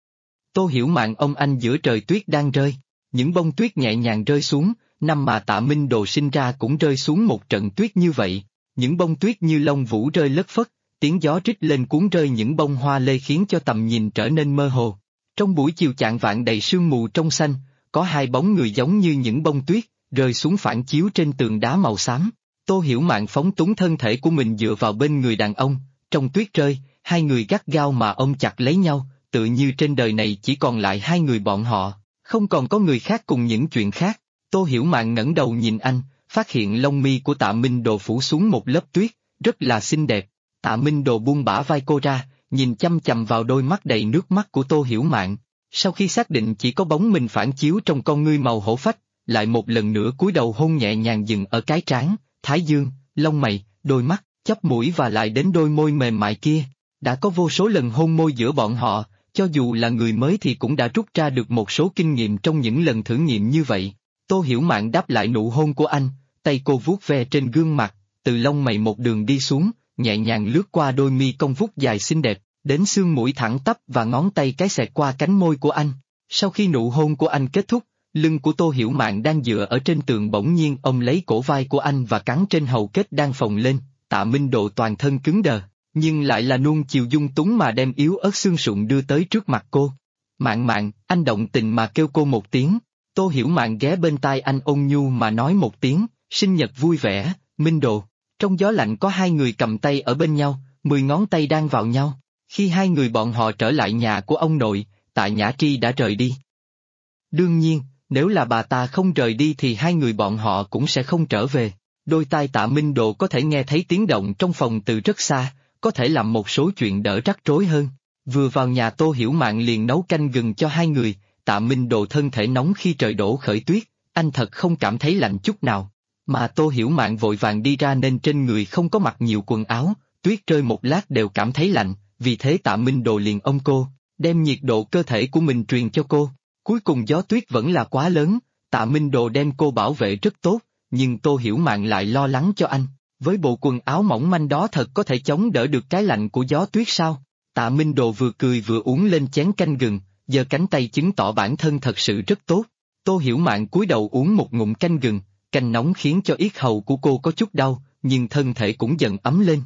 Tô Hiểu Mạn ông anh giữa trời tuyết đang rơi, những bông tuyết nhẹ nhàng rơi xuống, năm mà Tạ Minh Đồ sinh ra cũng rơi xuống một trận tuyết như vậy, những bông tuyết như lông vũ rơi lất phất, tiếng gió rít lên cuốn rơi những bông hoa lê khiến cho tầm nhìn trở nên mơ hồ. Trong buổi chiều chạng vạng đầy sương mù trong xanh, có hai bóng người giống như những bông tuyết, rơi xuống phản chiếu trên tường đá màu xám. Tô Hiểu Mạn phóng túng thân thể của mình dựa vào bên người đàn ông, trong tuyết rơi, hai người gắt gao mà ôm chặt lấy nhau, tự như trên đời này chỉ còn lại hai người bọn họ, không còn có người khác cùng những chuyện khác. Tô Hiểu Mạn ngẩng đầu nhìn anh, phát hiện lông mi của Tạ Minh Đồ phủ xuống một lớp tuyết, rất là xinh đẹp. Tạ Minh Đồ buông bả vai cô ra, nhìn chăm chằm vào đôi mắt đầy nước mắt của Tô Hiểu Mạn. Sau khi xác định chỉ có bóng mình phản chiếu trong con ngươi màu hổ phách, lại một lần nữa cúi đầu hôn nhẹ nhàng dừng ở cái trán, thái dương, lông mày, đôi mắt, chóp mũi và lại đến đôi môi mềm mại kia. Đã có vô số lần hôn môi giữa bọn họ, cho dù là người mới thì cũng đã rút ra được một số kinh nghiệm trong những lần thử nghiệm như vậy. Tô Hiểu Mạn đáp lại nụ hôn của anh, tay cô vuốt ve trên gương mặt, từ lông mày một đường đi xuống, nhẹ nhàng lướt qua đôi mi cong vút dài xinh đẹp, đến xương mũi thẳng tắp và ngón tay cái xẹt qua cánh môi của anh. Sau khi nụ hôn của anh kết thúc, Lưng của Tô Hiểu Mạn đang dựa ở trên tường bỗng nhiên ôm lấy cổ vai của anh và cắn trên hầu kết đang phồng lên, Tạ Minh Độ toàn thân cứng đờ, nhưng lại là nuông chiều dung túng mà đem yếu ớt xương sụn đưa tới trước mặt cô. Mạn Mạn, anh động tình mà kêu cô một tiếng. Tô Hiểu Mạn ghé bên tai anh ôn nhu mà nói một tiếng, sinh nhật vui vẻ, Minh Độ. Trong gió lạnh có hai người cầm tay ở bên nhau, 10 ngón tay đang vào nhau. Khi hai người bọn họ trở lại nhà của ông nội, Tạ Nhã Tri đã rời đi. Đương nhiên, nếu là bà ta không rời đi thì hai người bọn họ cũng sẽ không trở về. Đôi tai Tạ Minh Độ có thể nghe thấy tiếng động trong phòng từ rất xa, có thể làm một số chuyện đỡ rắc rối hơn. Vừa vào nhà Tô Hiểu Mạn liền nấu canh gừng cho hai người, Tạ Minh Độ thân thể nóng khi trời đổ khởi tuyết, anh thật không cảm thấy lạnh chút nào. Mà Tô Hiểu Mạn vội vàng đi ra nên trên người không có mặc nhiều quần áo, tuyết rơi một lát đều cảm thấy lạnh, vì thế Tạ Minh Độ liền ôm cô, đem nhiệt độ cơ thể của mình truyền cho cô. Cuối cùng gió tuyết vẫn là quá lớn, Tạ Minh Độ đem cô bảo vệ rất tốt, nhưng Tô Hiểu Mạn lại lo lắng cho anh. Với bộ quần áo mỏng manh đó thật có thể chống đỡ được cái lạnh của gió tuyết sao? Tạ Minh Độ vừa cười vừa uống lên chén canh gừng, giơ cánh tay chứng tỏ bản thân thật sự rất tốt. Tô Hiểu Mạn cúi đầu uống một ngụm canh gừng, canh nóng khiến cho yết hầu của cô có chút đau, nhưng thân thể cũng dần ấm lên.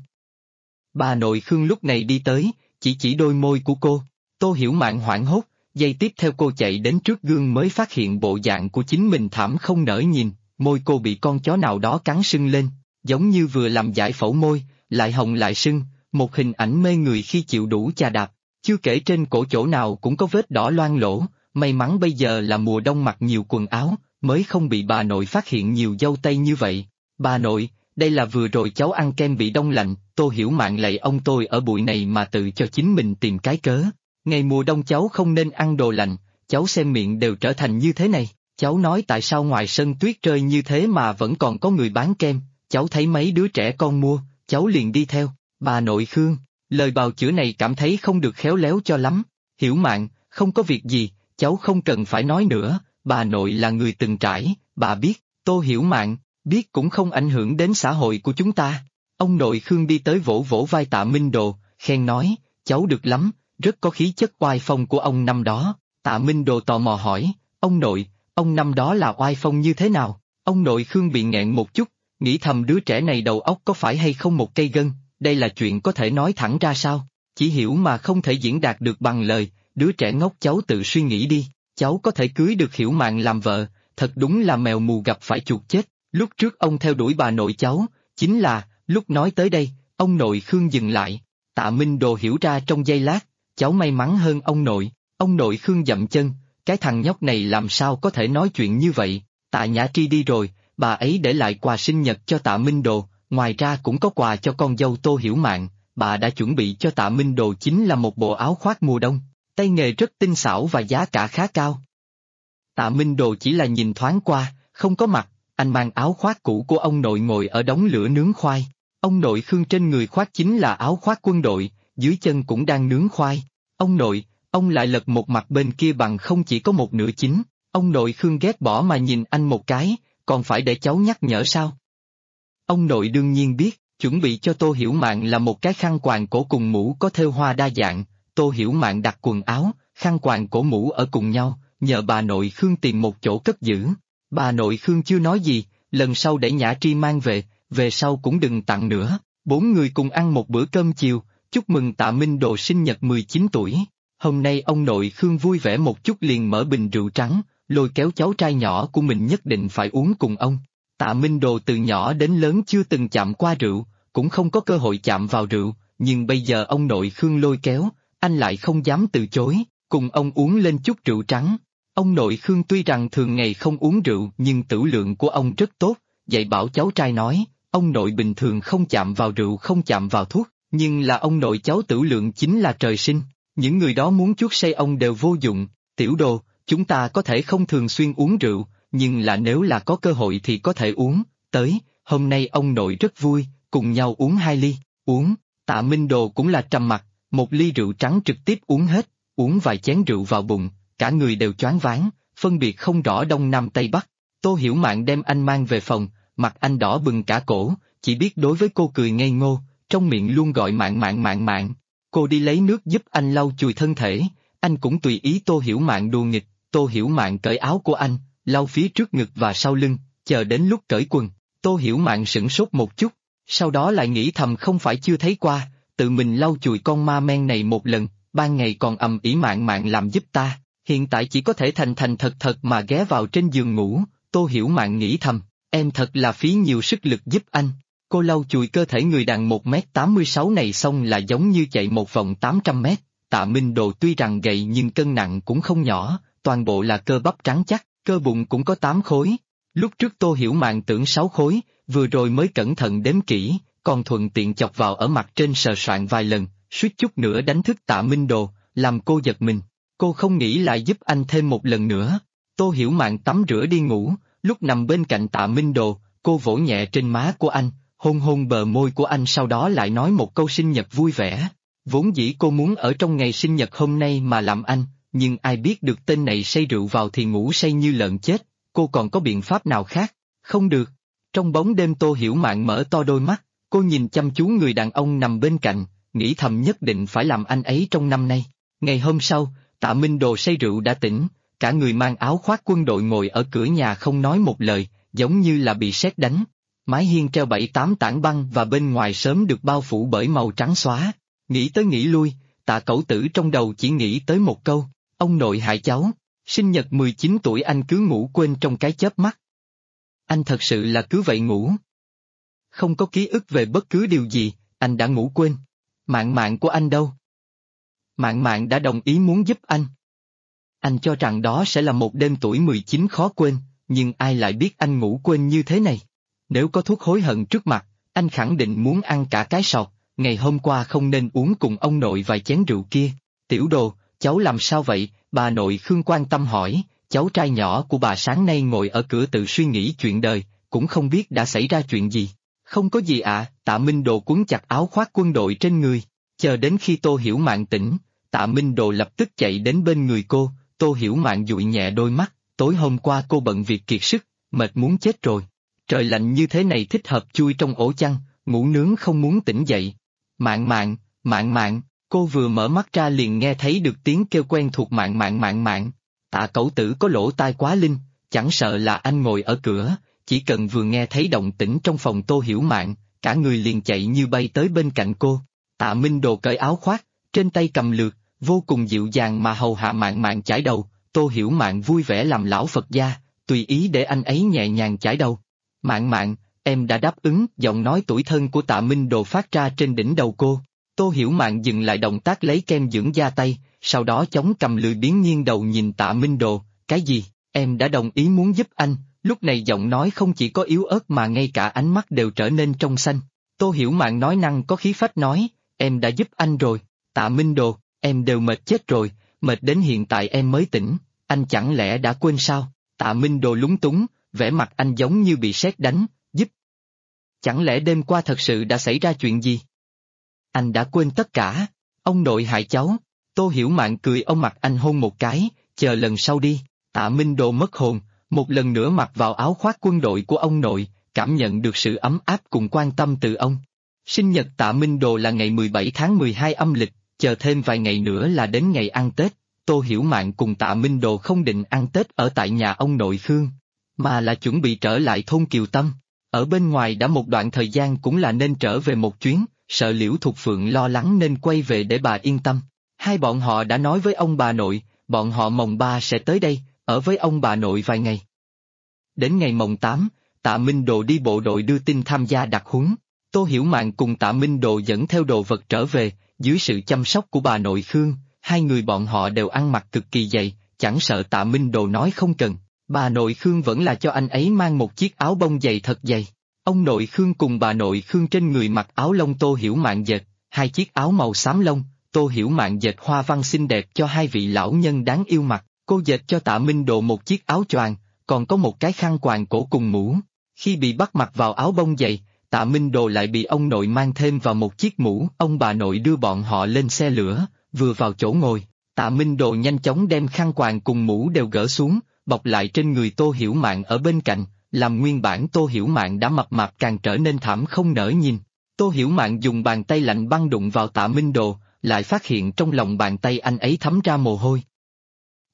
Bà nội Khương lúc này đi tới, chỉ đôi môi của cô. Tô Hiểu Mạn hoảng hốt, giây tiếp theo cô chạy đến trước gương mới phát hiện bộ dạng của chính mình thảm không nỡ nhìn, môi cô bị con chó nào đó cắn sưng lên, giống như vừa làm giải phẫu môi, lại hồng lại sưng, một hình ảnh mê người khi chịu đủ chà đạp, chưa kể trên cổ chỗ nào cũng có vết đỏ loang lỗ, may mắn bây giờ là mùa đông mặc nhiều quần áo, mới không bị bà nội phát hiện nhiều dâu tây như vậy. Bà nội, đây là vừa rồi cháu ăn kem bị đông lạnh, Tô Hiểu Mạn lạy ông tôi ở bụi này mà tự cho chính mình tìm cái cớ. Ngày mùa đông cháu không nên ăn đồ lạnh, cháu xem miệng đều trở thành như thế này. Cháu nói tại sao ngoài sân tuyết rơi như thế mà vẫn còn có người bán kem, cháu thấy mấy đứa trẻ con mua, cháu liền đi theo. Bà nội Khương, lời bào chữa này cảm thấy không được khéo léo cho lắm. Hiểu Mạn, không có việc gì, cháu không cần phải nói nữa, bà nội là người từng trải, bà biết. Tô Hiểu Mạn, biết cũng không ảnh hưởng đến xã hội của chúng ta. Ông nội Khương đi tới vỗ vỗ vai Tạ Minh Độ, khen nói, cháu được lắm, rất có khí chất oai phong của ông năm đó. Tạ Minh Độ tò mò hỏi, ông nội, ông năm đó là oai phong như thế nào? Ông nội Khương bị nghẹn một chút, nghĩ thầm đứa trẻ này đầu óc có phải hay không một cây gân, đây là chuyện có thể nói thẳng ra sao? Chỉ hiểu mà không thể diễn đạt được bằng lời, đứa trẻ ngốc cháu tự suy nghĩ đi, cháu có thể cưới được Hiểu Mạn làm vợ, thật đúng là mèo mù gặp phải chuột chết. Lúc trước ông theo đuổi bà nội cháu, chính là, lúc nói tới đây, ông nội Khương dừng lại. Tạ Minh Độ hiểu ra trong giây lát, cháu may mắn hơn ông nội Khương dậm chân, cái thằng nhóc này làm sao có thể nói chuyện như vậy. Tạ Nhã Tri đi rồi, bà ấy để lại quà sinh nhật cho Tạ Minh Độ, ngoài ra cũng có quà cho con dâu Tô Hiểu Mạn, bà đã chuẩn bị cho Tạ Minh Độ chính là một bộ áo khoác mùa đông, tay nghề rất tinh xảo và giá cả khá cao. Tạ Minh Độ chỉ là nhìn thoáng qua, không có mặt, anh mang áo khoác cũ của ông nội ngồi ở đống lửa nướng khoai. Ông nội Khương trên người khoác chính là áo khoác quân đội, dưới chân cũng đang nướng khoai. Ông nội, ông lại lật một mặt bên kia bằng không chỉ có một nửa chính. Ông nội Khương ghét bỏ mà nhìn anh một cái, còn phải để cháu nhắc nhở sao? Ông nội đương nhiên biết, chuẩn bị cho Tô Hiểu Mạn là một cái khăn quàng cổ cùng mũ có thêu hoa đa dạng. Tô Hiểu Mạn đặt quần áo, khăn quàng cổ mũ ở cùng nhau, nhờ bà nội Khương tìm một chỗ cất giữ. Bà nội Khương chưa nói gì, lần sau để Nhã Tri mang về sau cũng đừng tặng nữa. 4 người cùng ăn một bữa cơm chiều, chúc mừng Tạ Minh Độ sinh nhật 19 tuổi. Hôm nay ông nội Khương vui vẻ một chút liền mở bình rượu trắng, lôi kéo cháu trai nhỏ của mình nhất định phải uống cùng ông. Tạ Minh Độ từ nhỏ đến lớn chưa từng chạm qua rượu, cũng không có cơ hội chạm vào rượu, nhưng bây giờ ông nội Khương lôi kéo, anh lại không dám từ chối, cùng ông uống lên chút rượu trắng. Ông nội Khương tuy rằng thường ngày không uống rượu nhưng tửu lượng của ông rất tốt, dạy bảo cháu trai nói, ông nội bình thường không chạm vào rượu không chạm vào thuốc, nhưng là ông nội cháu tửu lượng chính là trời sinh, những người đó muốn chuốc say ông đều vô dụng. Tiểu Đồ, chúng ta có thể không thường xuyên uống rượu, nhưng là nếu là có cơ hội thì có thể uống, hôm nay ông nội rất vui, cùng nhau uống 2 ly, uống. Tạ Minh Độ cũng là trầm mặc, 1 ly rượu trắng trực tiếp uống hết, uống vài chén rượu vào bụng, cả người đều choáng váng, phân biệt không rõ đông nam tây bắc. Tô Hiểu Mạn đem anh mang về phòng, mặt anh đỏ bừng cả cổ, chỉ biết đối với cô cười ngây ngô, trong miệng luôn gọi Mạn. Cô đi lấy nước giúp anh lau chùi thân thể, anh cũng tùy ý Tô Hiểu Mạn đùa nghịch. Tô Hiểu Mạn cởi áo của anh, lau phía trước ngực và sau lưng, chờ đến lúc cởi quần. Tô Hiểu Mạn sửng sốt một chút, sau đó lại nghĩ thầm không phải chưa thấy qua, tự mình lau chùi con ma men này một lần, ban ngày còn ầm ĩ Mạn Mạn làm giúp ta, hiện tại chỉ có thể thành thành thật thật mà ghé vào trên giường ngủ. Tô Hiểu Mạn nghĩ thầm, em thật là phí nhiều sức lực giúp anh. Cô lau chùi cơ thể người đàn 1m86 này xong là giống như chạy một vòng 800 mét. Tạ Minh Đồ tuy rằng gầy nhưng cân nặng cũng không nhỏ, toàn bộ là cơ bắp trắng chắc, cơ bụng cũng có 8 khối. Lúc trước Tô Hiểu Mạn tưởng 6 khối, vừa rồi mới cẩn thận đếm kỹ, còn thuận tiện chọc vào ở mặt trên sờ soạn vài lần, suýt chút nữa đánh thức Tạ Minh Đồ, làm cô giật mình. Cô không nghĩ lại giúp anh thêm một lần nữa. Tô Hiểu Mạn tắm rửa đi ngủ, lúc nằm bên cạnh Tạ Minh Đồ, cô vỗ nhẹ trên má của anh, hôn hôn bờ môi của anh, sau đó lại nói một câu sinh nhật vui vẻ. Vốn dĩ cô muốn ở trong ngày sinh nhật hôm nay mà làm anh, nhưng ai biết được tên này say rượu vào thì ngủ say như lợn chết, cô còn có biện pháp nào khác? Không được. Trong bóng đêm Tô Hiểu Mạn mở to đôi mắt, cô nhìn chăm chú người đàn ông nằm bên cạnh, nghĩ thầm nhất định phải làm anh ấy trong năm nay. Ngày hôm sau, Tạ Minh Đồ say rượu đã tỉnh, cả người mang áo khoác quân đội ngồi ở cửa nhà không nói một lời, giống như là bị sét đánh. Mái hiên treo 7-8 tảng băng và bên ngoài sớm được bao phủ bởi màu trắng xóa. Nghĩ tới nghĩ lui, Tạ Cẩu Tử trong đầu chỉ nghĩ tới một câu, ông nội hại cháu, sinh nhật 19 tuổi anh cứ ngủ quên trong cái chớp mắt. Anh thật sự là cứ vậy ngủ. Không có ký ức về bất cứ điều gì, anh đã ngủ quên. Mạn Mạn của anh đâu? Mạn Mạn đã đồng ý muốn giúp anh. Anh cho rằng đó sẽ là một đêm tuổi 19 khó quên, nhưng ai lại biết anh ngủ quên như thế này. Nếu có thuốc hối hận trước mặt, anh khẳng định muốn ăn cả cái sọt, ngày hôm qua không nên uống cùng ông nội vài chén rượu kia. Tiểu Đồ, cháu làm sao vậy? Bà nội Khương quan tâm hỏi, cháu trai nhỏ của bà sáng nay ngồi ở cửa tự suy nghĩ chuyện đời, cũng không biết đã xảy ra chuyện gì. Không có gì ạ. Tạ Minh Đồ quấn chặt áo khoác quân đội trên người, chờ đến khi Tô Hiểu Mạn tỉnh, Tạ Minh Đồ lập tức chạy đến bên người cô. Tô Hiểu Mạn dụi nhẹ đôi mắt, tối hôm qua cô bận việc kiệt sức, mệt muốn chết rồi. Trời lạnh như thế này thích hợp chui trong ổ chăn, ngủ nướng không muốn tỉnh dậy. Mạn Mạn, Mạn Mạn, cô vừa mở mắt ra liền nghe thấy được tiếng kêu quen thuộc Mạn Mạn Mạn Mạn. Tạ Cẩu Tử có lỗ tai quá linh, chẳng sợ là anh ngồi ở cửa, chỉ cần vừa nghe thấy động tĩnh trong phòng Tô Hiểu Mạn, cả người liền chạy như bay tới bên cạnh cô. Tạ Minh Đồ cởi áo khoác, trên tay cầm lược, vô cùng dịu dàng mà hầu hạ Mạn Mạn chải đầu. Tô Hiểu Mạn vui vẻ làm lão Phật gia, tùy ý để anh ấy nhẹ nhàng chải đầu. Mạn Mạn, em đã đáp ứng. Giọng nói tủi thân của Tạ Minh Đồ phát ra trên đỉnh đầu cô. Tô Hiểu Mạn dừng lại động tác lấy kem dưỡng da tay, sau đó chống cầm lười biếng nghiêng đầu nhìn Tạ Minh Đồ. Cái gì? Em đã đồng ý muốn giúp anh. Lúc này giọng nói không chỉ có yếu ớt mà ngay cả ánh mắt đều trở nên trong xanh. Tô Hiểu Mạn nói năng có khí phách nói, em đã giúp anh rồi. Tạ Minh Đồ, em đều mệt chết rồi, mệt đến hiện tại em mới tỉnh, anh chẳng lẽ đã quên sao? Tạ Minh Đồ lúng túng, vẻ mặt anh giống như bị sét đánh, giúp. Chẳng lẽ đêm qua thật sự đã xảy ra chuyện gì? Anh đã quên tất cả, ông nội hại cháu. Tô Hiểu Mạn cười ôm mặt anh hôn một cái, chờ lần sau đi. Tạ Minh Đồ mất hồn, một lần nữa mặc vào áo khoác quân đội của ông nội, cảm nhận được sự ấm áp cùng quan tâm từ ông. Sinh nhật Tạ Minh Đồ là ngày 17 tháng 12 âm lịch, chờ thêm vài ngày nữa là đến ngày ăn Tết. Tô Hiểu Mạn cùng Tạ Minh Đồ không định ăn Tết ở tại nhà ông nội Khương, mà là chuẩn bị trở lại thôn Kiều Tâm. Ở bên ngoài đã một đoạn thời gian cũng là nên trở về một chuyến, sợ Liễu Thục Phượng lo lắng nên quay về để bà yên tâm. Hai bọn họ đã nói với ông bà nội, bọn họ mồng 3 sẽ tới đây, ở với ông bà nội vài ngày. Đến ngày mồng 8, Tạ Minh Đồ đi bộ đội đưa tin tham gia đặc huấn. Tô Hiểu Mạn cùng Tạ Minh Đồ dẫn theo đồ vật trở về, dưới sự chăm sóc của bà nội Khương, hai người bọn họ đều ăn mặc cực kỳ dày, chẳng sợ Tạ Minh Đồ nói không cần. Bà nội Khương vẫn là cho anh ấy mang một chiếc áo bông dày thật dày. Ông nội Khương cùng bà nội Khương trên người mặc áo lông Tô Hiểu Mạn dệt, hai chiếc áo màu xám lông, Tô Hiểu Mạn dệt hoa văn xinh đẹp cho hai vị lão nhân đáng yêu mặc, cô dệt cho Tạ Minh Đồ một chiếc áo choàng, còn có một cái khăn quàng cổ cùng mũ. Khi bị bắt mặc vào áo bông dày, Tạ Minh Đồ lại bị ông nội mang thêm vào một chiếc mũ. Ông bà nội đưa bọn họ lên xe lửa, vừa vào chỗ ngồi, Tạ Minh Đồ nhanh chóng đem khăn quàng cùng mũ đều gỡ xuống, bọc lại trên người Tô Hiểu Mạn ở bên cạnh, làm nguyên bản Tô Hiểu Mạn đã mập mạp càng trở nên thảm không nỡ nhìn. Tô Hiểu Mạn dùng bàn tay lạnh băng đụng vào Tạ Minh Đồ, lại phát hiện trong lòng bàn tay anh ấy thấm ra mồ hôi.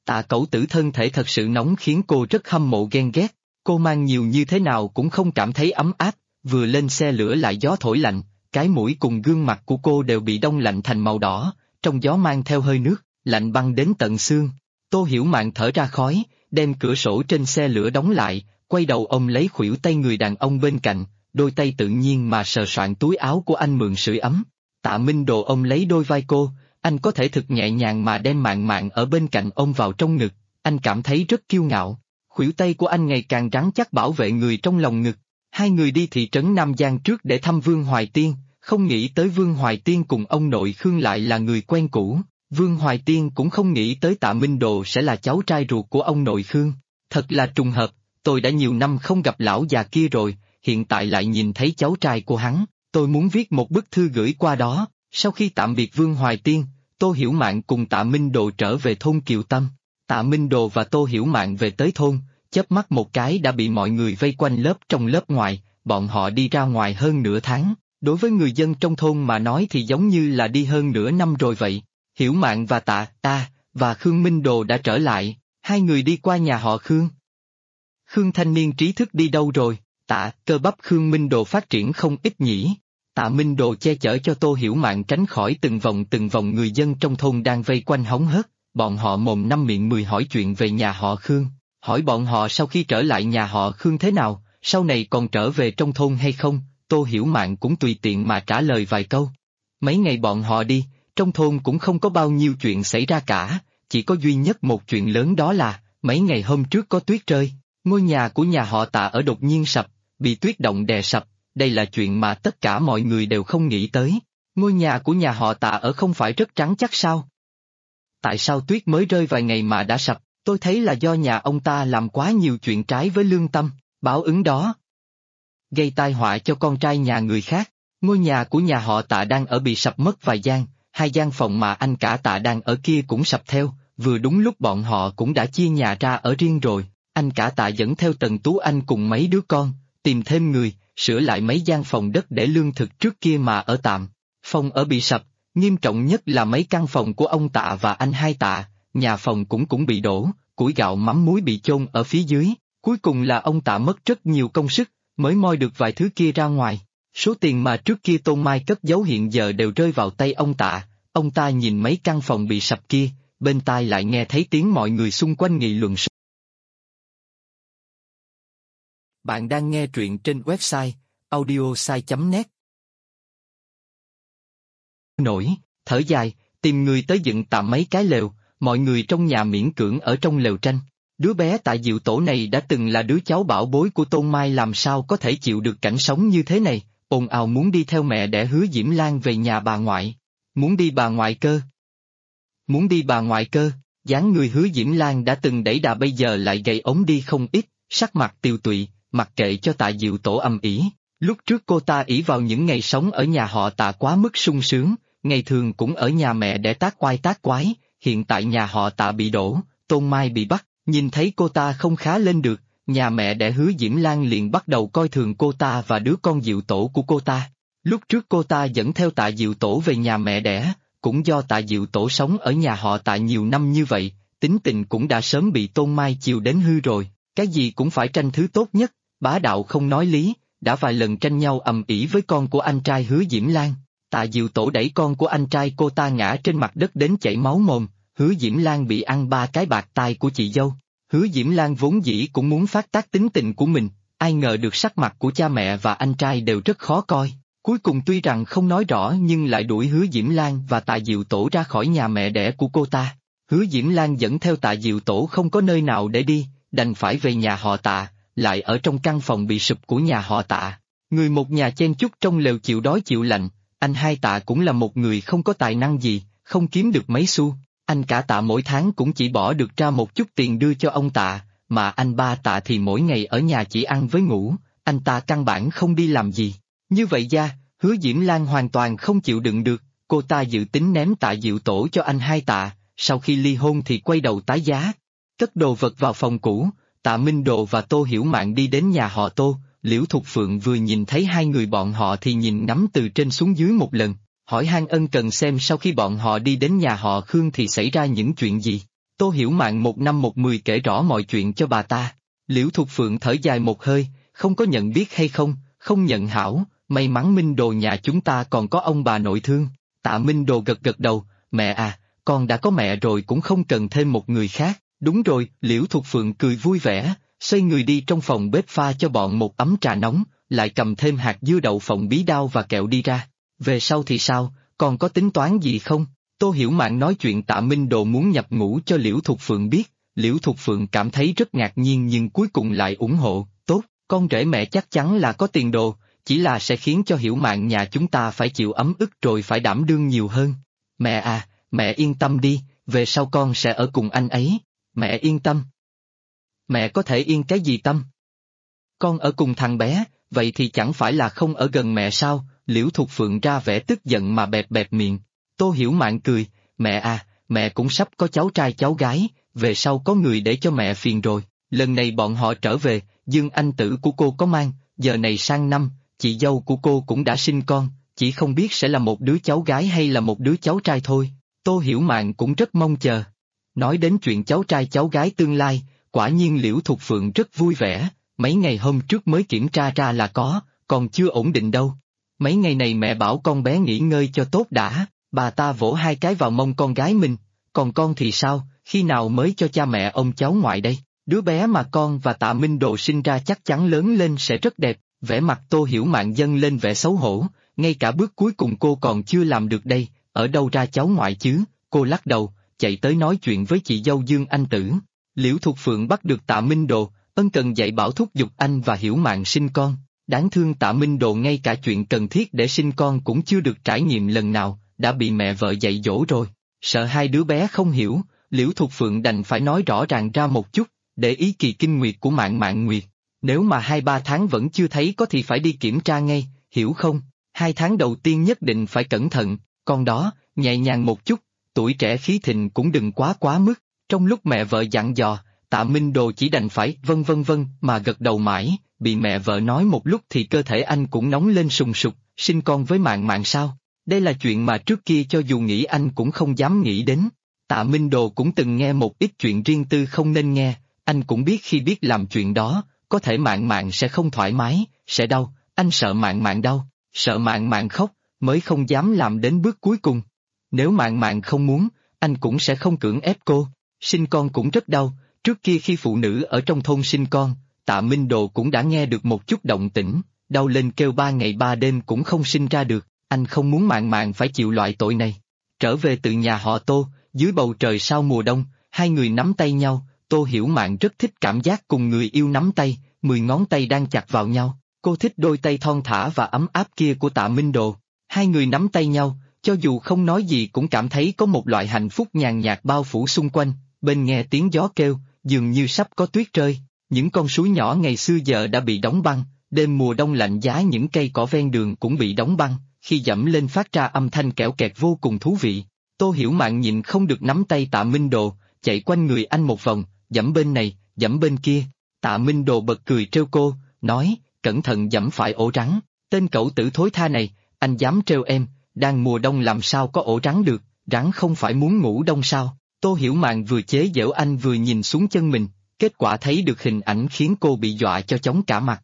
Tạ Cẩu Tử thân thể thật sự nóng khiến cô rất hâm mộ ghen ghét, cô mang nhiều như thế nào cũng không cảm thấy ấm áp, vừa lên xe lửa lại gió thổi lạnh, cái mũi cùng gương mặt của cô đều bị đông lạnh thành màu đỏ, trong gió mang theo hơi nước, lạnh băng đến tận xương. Tô Hiểu Mạn thở ra khói, đem cửa sổ trên xe lửa đóng lại, quay đầu ôm lấy khuỷu tay người đàn ông bên cạnh, đôi tay tự nhiên mà sờ soạn túi áo của anh mượn sưởi ấm. Tạ Minh Đồ ôm lấy đôi vai cô, anh có thể thực nhẹ nhàng mà đem Mạn Mạn ở bên cạnh ôm vào trong ngực, anh cảm thấy rất kiêu ngạo. Khuỷu tay của anh ngày càng rắn chắc bảo vệ người trong lòng ngực. Hai người đi thị trấn Nam Giang trước để thăm Vương Hoài Tiên, không nghĩ tới Vương Hoài Tiên cùng ông nội Khương lại là người quen cũ. Vương Hoài Tiên cũng không nghĩ tới Tạ Minh Đồ sẽ là cháu trai ruột của ông nội Khương. Thật là trùng hợp, tôi đã nhiều năm không gặp lão già kia rồi, hiện tại lại nhìn thấy cháu trai của hắn, tôi muốn viết một bức thư gửi qua đó. Sau khi tạm biệt Vương Hoài Tiên, Tô Hiểu Mạn cùng Tạ Minh Đồ trở về thôn Kiều Tâm. Tạ Minh Đồ và Tô Hiểu Mạn về tới thôn, chớp mắt một cái đã bị mọi người vây quanh lớp trong lớp ngoài, bọn họ đi ra ngoài hơn nửa tháng, đối với người dân trong thôn mà nói thì giống như là đi hơn nửa năm rồi vậy. Hiểu Mạn và và Khương Minh Đồ đã trở lại, hai người đi qua nhà họ Khương. Khương thanh niên trí thức đi đâu rồi? Cơ bắp Khương Minh Đồ phát triển không ít nhỉ. Tạ Minh Đồ che chở cho Tô Hiểu Mạn tránh khỏi từng vòng người dân trong thôn đang vây quanh hóng hớt, bọn họ mồm năm miệng mười hỏi chuyện về nhà họ Khương, hỏi bọn họ sau khi trở lại nhà họ Khương thế nào, sau này còn trở về trong thôn hay không. Tô Hiểu Mạn cũng tùy tiện mà trả lời vài câu. Mấy ngày bọn họ đi, trong thôn cũng không có bao nhiêu chuyện xảy ra cả, chỉ có duy nhất một chuyện lớn đó là, mấy ngày hôm trước có tuyết rơi, ngôi nhà của nhà họ Tạ ở đột nhiên sập, bị tuyết động đè sập, đây là chuyện mà tất cả mọi người đều không nghĩ tới. Ngôi nhà của nhà họ Tạ ở không phải rất trắng chắc sao? Tại sao tuyết mới rơi vài ngày mà đã sập? Tôi thấy là do nhà ông ta làm quá nhiều chuyện trái với lương tâm, báo ứng đó. Gây tai họa cho con trai nhà người khác, ngôi nhà của nhà họ Tạ đang ở bị sập mất vài gian, hai gian phòng mà anh cả Tạ đang ở kia cũng sập theo, vừa đúng lúc bọn họ cũng đã chia nhà ra ở riêng rồi, anh cả Tạ dẫn theo Tần Tú Anh cùng mấy đứa con, tìm thêm người, sửa lại mấy gian phòng đất để lương thực trước kia mà ở tạm. Phòng ở bị sập, nghiêm trọng nhất là mấy căn phòng của ông Tạ và anh hai Tạ, nhà phòng cũng bị đổ, củi gạo mắm muối bị chôn ở phía dưới, cuối cùng là ông Tạ mất rất nhiều công sức, mới moi được vài thứ kia ra ngoài. Số tiền mà trước kia Tôn Mai cất giấu hiện giờ đều rơi vào tay ông Tạ, ông ta nhìn mấy căn phòng bị sập kia, bên tai lại nghe thấy tiếng mọi người xung quanh nghị luận. Bạn đang nghe truyện trên website audiosai.net. Nổi, thở dài, tìm người tới dựng tạm mấy cái lều, mọi người trong nhà miễn cưỡng ở trong lều tranh. Đứa bé Tạ Diệu Tổ này đã từng là đứa cháu bảo bối của Tôn Mai, làm sao có thể chịu được cảnh sống như thế này, ồn ào muốn đi theo mẹ để Hứa Diễm Lan về nhà bà ngoại. Muốn đi bà ngoại cơ? Muốn đi bà ngoại cơ? Dáng người Hứa Diễm Lan đã từng đẩy đà bây giờ lại gầy ốm đi không ít, sắc mặt tiều tụy, mặc kệ cho Tạ Diệu Tổ ầm ĩ. Lúc trước cô ta ỷ vào những ngày sống ở nhà họ Tạ quá mức sung sướng, ngày thường cũng ở nhà mẹ để tác oai tác quái, hiện tại nhà họ Tạ bị đổ, Tôn Mai bị bắt, nhìn thấy cô ta không khá lên được, nhà mẹ đẻ Hứa Diễm Lan liền bắt đầu coi thường cô ta và đứa con Diệu Tổ của cô ta. Lúc trước cô ta dẫn theo Tạ Diệu Tổ về nhà mẹ đẻ, cũng do Tạ Diệu Tổ sống ở nhà họ Tạ nhiều năm như vậy, tính tình cũng đã sớm bị Tôn Mai chiều đến hư rồi, cái gì cũng phải tranh thứ tốt nhất, bá đạo không nói lý, đã vài lần tranh nhau ầm ĩ với con của anh trai Hứa Diễm Lan. Tạ Diệu Tổ đẩy con của anh trai cô ta ngã trên mặt đất đến chảy máu mồm, Hứa Diễm Lan bị ăn 3 cái bạc tai của chị dâu. Hứa Diễm Lan vốn dĩ cũng muốn phát tác tính tình của mình, ai ngờ được sắc mặt của cha mẹ và anh trai đều rất khó coi. Cuối cùng tuy rằng không nói rõ nhưng lại đuổi Hứa Diễm Lan và Tạ Diệu Tổ ra khỏi nhà mẹ đẻ của cô ta. Hứa Diễm Lan dẫn theo Tạ Diệu Tổ không có nơi nào để đi, đành phải về nhà họ Tạ, lại ở trong căn phòng bị sụp của nhà họ Tạ. Người một nhà chen chúc trong lều chịu đói chịu lạnh, anh hai Tạ cũng là một người không có tài năng gì, không kiếm được mấy xu. Anh cả Tạ mỗi tháng cũng chỉ bỏ được ra một chút tiền đưa cho ông Tạ, mà anh ba Tạ thì mỗi ngày ở nhà chỉ ăn với ngủ, anh ta căn bản không đi làm gì. Như vậy ra, Hứa Diễm Lan hoàn toàn không chịu đựng được, cô ta dự tính ném Tạ Diệu Tổ cho anh hai Tạ, sau khi ly hôn thì quay đầu tái giá. Cất đồ vật vào phòng cũ, Tạ Minh Đồ và Tô Hiểu Mạn đi đến nhà họ Tô, Liễu Thục Phượng vừa nhìn thấy hai người bọn họ thì nhìn ngắm từ trên xuống dưới một lần, hỏi han ân cần xem sau khi bọn họ đi đến nhà họ Khương thì xảy ra những chuyện gì. Tô Hiểu Mạn một năm một mười kể rõ mọi chuyện cho bà ta. Liễu Thục Phượng thở dài một hơi, không có nhận biết hay không, không nhận hảo, may mắn Minh Đồ nhà chúng ta còn có ông bà nội thương. Tạ Minh Đồ gật gật đầu, mẹ à, con đã có mẹ rồi cũng không cần thêm một người khác. Đúng rồi, Liễu Thục Phượng cười vui vẻ, xoay người đi trong phòng bếp pha cho bọn một ấm trà nóng, lại cầm thêm hạt dưa đậu phộng bí đao và kẹo đi ra. Về sau thì sao, còn có tính toán gì không? Tô Hiểu Mạn nói chuyện Tạ Minh Đồ muốn nhập ngũ cho Liễu Thục Phượng biết, Liễu Thục Phượng cảm thấy rất ngạc nhiên nhưng cuối cùng lại ủng hộ, tốt, con rể mẹ chắc chắn là có tiền đồ, chỉ là sẽ khiến cho Hiểu Mạn nhà chúng ta phải chịu ấm ức rồi phải đảm đương nhiều hơn. Mẹ à, mẹ yên tâm đi, về sau con sẽ ở cùng anh ấy, mẹ yên tâm. Mẹ có thể yên cái gì tâm? Con ở cùng thằng bé, vậy thì chẳng phải là không ở gần mẹ sao? Liễu Thục Phượng ra vẻ tức giận mà bẹp bẹp miệng. Tô Hiểu Mạn cười, mẹ à, mẹ cũng sắp có cháu trai cháu gái, về sau có người để cho mẹ phiền rồi. Lần này bọn họ trở về, Dương anh tử của cô có mang, giờ này sang năm, chị dâu của cô cũng đã sinh con, chỉ không biết sẽ là một đứa cháu gái hay là một đứa cháu trai thôi. Tô Hiểu Mạn cũng rất mong chờ. Nói đến chuyện cháu trai cháu gái tương lai, quả nhiên Liễu Thục Phượng rất vui vẻ, mấy ngày hôm trước mới kiểm tra ra là có, còn chưa ổn định đâu. Mấy ngày này mẹ bảo con bé nghỉ ngơi cho tốt đã, bà ta vỗ hai cái vào mông con gái mình, còn con thì sao, khi nào mới cho cha mẹ ông cháu ngoại đây? Đứa bé mà con và Tạ Minh Đồ sinh ra chắc chắn lớn lên sẽ rất đẹp. Vẻ mặt Tô Hiểu Mạn dâng lên vẻ xấu hổ, ngay cả bước cuối cùng cô còn chưa làm được đây, ở đâu ra cháu ngoại chứ? Cô lắc đầu, chạy tới nói chuyện với chị dâu Dương Anh Tử. Liễu Thục Phượng bắt được Tạ Minh Đồ, ân cần dạy bảo thúc giục anh và Hiểu Mạn sinh con. Đáng thương Tạ Minh Đồ ngay cả chuyện cần thiết để sinh con cũng chưa được trải nghiệm lần nào, đã bị mẹ vợ dạy dỗ rồi. Sợ hai đứa bé không hiểu, Liễu Thục Phượng đành phải nói rõ ràng ra một chút, để ý kỳ kinh nguyệt của Mạn Mạn Nguyệt. Nếu mà 2-3 tháng vẫn chưa thấy có thì phải đi kiểm tra ngay, hiểu không? 2 tháng đầu tiên nhất định phải cẩn thận, còn đó, nhẹ nhàng một chút, tuổi trẻ khí thịnh cũng đừng quá mức. Trong lúc mẹ vợ dặn dò, Tạ Minh Đồ chỉ đành phải vâng mà gật đầu mãi, bị mẹ vợ nói một lúc thì cơ thể anh cũng nóng lên sùng sục, sinh con với Mạn Mạn sao? Đây là chuyện mà trước kia cho dù nghĩ anh cũng không dám nghĩ đến. Tạ Minh Đồ cũng từng nghe một ít chuyện riêng tư không nên nghe, anh cũng biết khi biết làm chuyện đó, có thể Mạn Mạn sẽ không thoải mái, sẽ đau, anh sợ Mạn Mạn đau, sợ Mạn Mạn khóc, mới không dám làm đến bước cuối cùng. Nếu Mạn Mạn không muốn, anh cũng sẽ không cưỡng ép cô. Sinh con cũng rất đau, trước kia khi phụ nữ ở trong thôn sinh con, Tạ Minh Đồ cũng đã nghe được một chút động tĩnh, đau lên kêu 3 ngày 3 đêm cũng không sinh ra được, anh không muốn Mạn Mạn phải chịu loại tội này. Trở về từ nhà họ Tô, dưới bầu trời sau mùa đông, hai người nắm tay nhau, Tô Hiểu Mạn rất thích cảm giác cùng người yêu nắm tay, 10 ngón tay đang chặt vào nhau, cô thích đôi tay thon thả và ấm áp kia của Tạ Minh Đồ. Hai người nắm tay nhau, cho dù không nói gì cũng cảm thấy có một loại hạnh phúc nhàn nhạt bao phủ xung quanh, bên nghe tiếng gió kêu, dường như sắp có tuyết rơi, những con suối nhỏ ngày xưa giờ đã bị đóng băng, đêm mùa đông lạnh giá những cây cỏ ven đường cũng bị đóng băng, khi dẫm lên phát ra âm thanh kẽo kẹt vô cùng thú vị. Tô Hiểu Mạn nhịn không được nắm tay Tạ Minh Đồ, chạy quanh người anh một vòng, dẫm bên này, dẫm bên kia. Tạ Minh Đồ bật cười trêu cô, nói, cẩn thận dẫm phải ổ rắn, tên cẩu tử thối tha này, anh dám trêu em, đang mùa đông làm sao có ổ rắn được, rắn không phải muốn ngủ đông sao? Tô Hiểu Mạn vừa chế giễu anh vừa nhìn xuống chân mình, kết quả thấy được hình ảnh khiến cô bị dọa cho chóng cả mặt.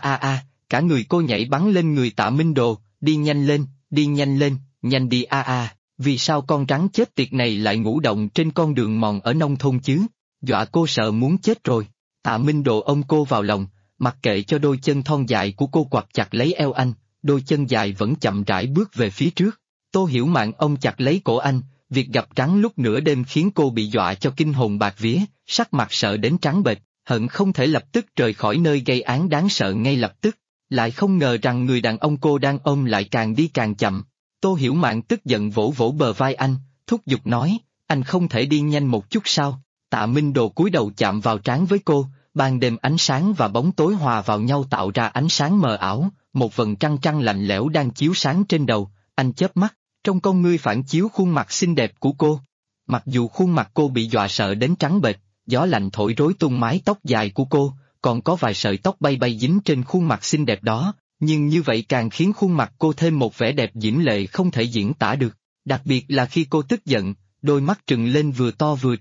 Cả người cô nhảy bắn lên người Tạ Minh Đồ, đi nhanh lên, nhanh đi vì sao con rắn chết tiệt này lại ngủ động trên con đường mòn ở nông thôn chứ? Dọa cô sợ muốn chết rồi. Tạ Minh Đồ ôm cô vào lòng, mặc kệ cho đôi chân thon dài của cô quặp chặt lấy eo anh, đôi chân dài vẫn chậm rãi bước về phía trước. Tô Hiểu Mạn ôm chặt lấy cổ anh, việc gặp rắn lúc nửa đêm khiến cô bị dọa cho kinh hồn bạc vía, sắc mặt sợ đến trắng bệch, hận không thể lập tức rời khỏi nơi gây án đáng sợ ngay lập tức, lại không ngờ rằng người đàn ông cô đang ôm lại càng đi càng chậm. Tô Hiểu Mạn tức giận vỗ vỗ bờ vai anh, thúc giục nói, anh không thể đi nhanh một chút sao? Tạ Minh Đồ cúi đầu chạm vào trán với cô, ban đêm ánh sáng và bóng tối hòa vào nhau tạo ra ánh sáng mờ ảo, một vầng trăng lạnh lẽo đang chiếu sáng trên đầu, anh chớp mắt, trong con ngươi phản chiếu khuôn mặt xinh đẹp của cô. Mặc dù khuôn mặt cô bị dọa sợ đến trắng bệch, gió lạnh thổi rối tung mái tóc dài của cô, còn có vài sợi tóc bay bay dính trên khuôn mặt xinh đẹp đó, nhưng như vậy càng khiến khuôn mặt cô thêm một vẻ đẹp diễm lệ không thể diễn tả được, đặc biệt là khi cô tức giận, đôi mắt trừng lên vừa to vừa tròn.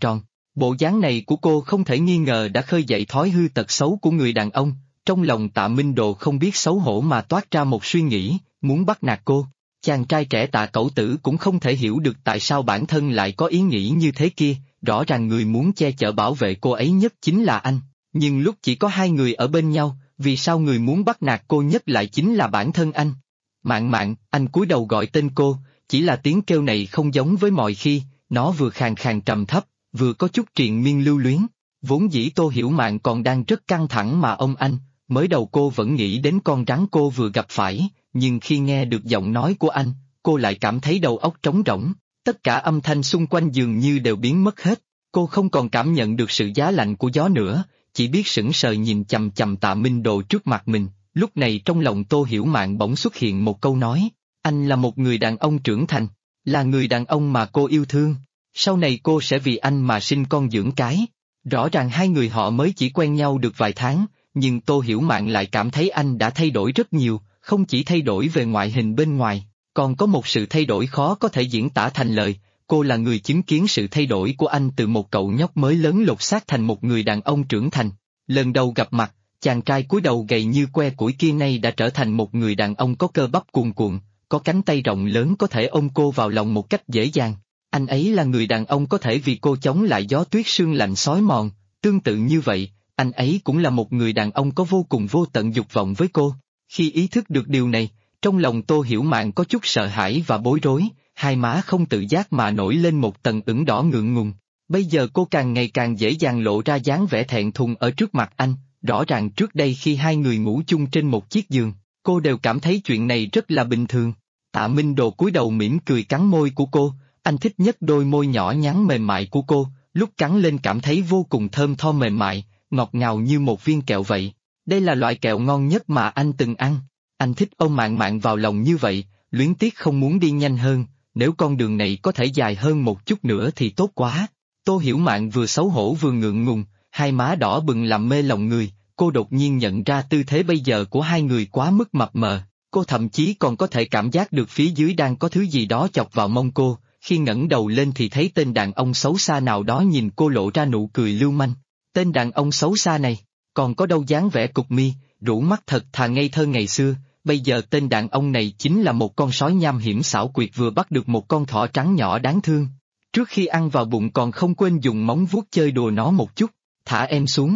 Bộ dáng này của cô không thể nghi ngờ đã khơi dậy thói hư tật xấu của người đàn ông, trong lòng Tạ Minh Đồ không biết xấu hổ mà toát ra một suy nghĩ, muốn bắt nạt cô. Chàng trai trẻ Tạ Cẩu Tử cũng không thể hiểu được tại sao bản thân lại có ý nghĩ như thế kia, rõ ràng người muốn che chở bảo vệ cô ấy nhất chính là anh, nhưng lúc chỉ có hai người ở bên nhau, vì sao người muốn bắt nạt cô nhất lại chính là bản thân anh? Mạn Mạn, anh cúi đầu gọi tên cô, chỉ là tiếng kêu này không giống với mọi khi, nó vừa khàn khàn trầm thấp, vừa có chút triền miên lưu luyến. Vốn dĩ Tô Hiểu Mạn còn đang rất căng thẳng mà ông anh, mới đầu cô vẫn nghĩ đến con rắn cô vừa gặp phải, nhưng khi nghe được giọng nói của anh, cô lại cảm thấy đầu óc trống rỗng, tất cả âm thanh xung quanh dường như đều biến mất hết, cô không còn cảm nhận được sự giá lạnh của gió nữa, chỉ biết sững sờ nhìn chằm chằm Tạ Minh Đồ trước mặt mình. Lúc này trong lòng Tô Hiểu Mạn bỗng xuất hiện một câu nói, anh là một người đàn ông trưởng thành, là người đàn ông mà cô yêu thương, sau này cô sẽ vì anh mà sinh con dưỡng cái. Rõ ràng hai người họ mới chỉ quen nhau được vài tháng, nhưng Tô Hiểu Mạn lại cảm thấy anh đã thay đổi rất nhiều, không chỉ thay đổi về ngoại hình bên ngoài, còn có một sự thay đổi khó có thể diễn tả thành lời. Cô là người chứng kiến sự thay đổi của anh từ một cậu nhóc mới lớn lột xác thành một người đàn ông trưởng thành. Lần đầu gặp mặt, chàng trai cúi đầu gầy như que củi kia nay đã trở thành một người đàn ông có cơ bắp cuồn cuộn, có cánh tay rộng lớn có thể ôm cô vào lòng một cách dễ dàng. Anh ấy là người đàn ông có thể vì cô chống lại gió tuyết sương lạnh xói mòn, tương tự như vậy, anh ấy cũng là một người đàn ông có vô cùng vô tận dục vọng với cô. Khi ý thức được điều này, trong lòng Tô Hiểu Mạn có chút sợ hãi và bối rối, hai má không tự giác mà nổi lên một tầng ửng đỏ ngượng ngùng. Bây giờ cô càng ngày càng dễ dàng lộ ra dáng vẻ thẹn thùng ở trước mặt anh, rõ ràng trước đây khi hai người ngủ chung trên một chiếc giường, cô đều cảm thấy chuyện này rất là bình thường. Tạ Minh Đồ cúi đầu mỉm cười cắn môi của cô, anh thích nhất đôi môi nhỏ nhắn mềm mại của cô, lúc cắn lên cảm thấy vô cùng thơm tho mềm mại, ngọt ngào như một viên kẹo vậy. Đây là loại kẹo ngon nhất mà anh từng ăn. Anh thích ôm Mạn Mạn vào lòng như vậy, luyến tiếc không muốn đi nhanh hơn, nếu con đường này có thể dài hơn một chút nữa thì tốt quá. Tô Hiểu Mạn vừa xấu hổ vừa ngượng ngùng, hai má đỏ bừng làm mê lòng người, cô đột nhiên nhận ra tư thế bây giờ của hai người quá mức mập mờ, cô thậm chí còn có thể cảm giác được phía dưới đang có thứ gì đó chọc vào mông cô, khi ngẩng đầu lên thì thấy tên đàn ông xấu xa nào đó nhìn cô lộ ra nụ cười lưu manh. Tên đàn ông xấu xa này, còn có đâu dáng vẻ cục mi, rũ mắt thật thà ngây thơ ngày xưa, bây giờ tên đàn ông này chính là một con sói nham hiểm xảo quyệt vừa bắt được một con thỏ trắng nhỏ đáng thương. Trước khi ăn vào bụng còn không quên dùng móng vuốt chơi đùa nó một chút, thả em xuống.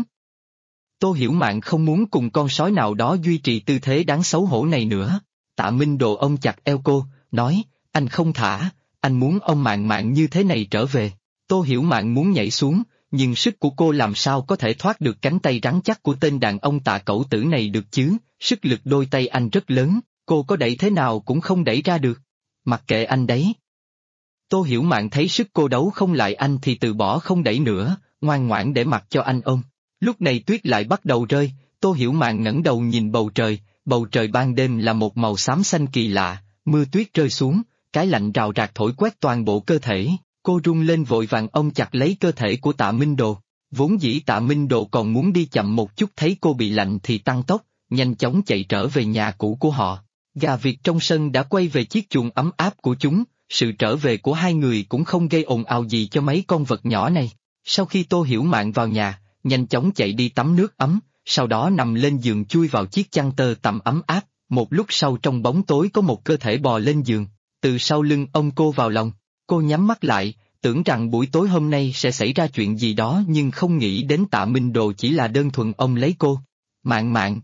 Tô Hiểu Mạn không muốn cùng con sói nào đó duy trì tư thế đáng xấu hổ này nữa. Tạ Minh Đồ ôm chặt eo cô, nói, anh không thả, anh muốn ôm Mạn Mạn như thế này trở về. Tô Hiểu Mạn muốn nhảy xuống, nhưng sức của cô làm sao có thể thoát được cánh tay rắn chắc của tên đàn ông Tạ Cẩu Tử này được chứ, sức lực đôi tay anh rất lớn, cô có đẩy thế nào cũng không đẩy ra được. Mặc kệ anh đấy. Tô Hiểu Mạn thấy sức cô đấu không lại anh thì từ bỏ không đẩy nữa, ngoan ngoãn để mặc cho anh ôm. Lúc này tuyết lại bắt đầu rơi, Tô Hiểu Mạn ngẩng đầu nhìn bầu trời ban đêm là một màu xám xanh kỳ lạ, mưa tuyết rơi xuống, cái lạnh rào rạc thổi quét toàn bộ cơ thể, cô run lên vội vàng ôm chặt lấy cơ thể của Tạ Minh Đồ. Vốn dĩ Tạ Minh Đồ còn muốn đi chậm một chút thấy cô bị lạnh thì tăng tốc, nhanh chóng chạy trở về nhà cũ của họ. Gà vịt trong sân đã quay về chiếc chuồng ấm áp của chúng, sự trở về của hai người cũng không gây ồn ào gì cho mấy con vật nhỏ này. Sau khi Tô Hiểu Mạn vào nhà, nhanh chóng chạy đi tắm nước ấm, sau đó nằm lên giường chui vào chiếc chăn tơ tằm ấm áp, một lúc sau trong bóng tối có một cơ thể bò lên giường, từ sau lưng ôm cô vào lòng, cô nhắm mắt lại, tưởng rằng buổi tối hôm nay sẽ xảy ra chuyện gì đó nhưng không nghĩ đến Tạ Minh Đồ chỉ là đơn thuần ôm lấy cô. Mạn Mạn,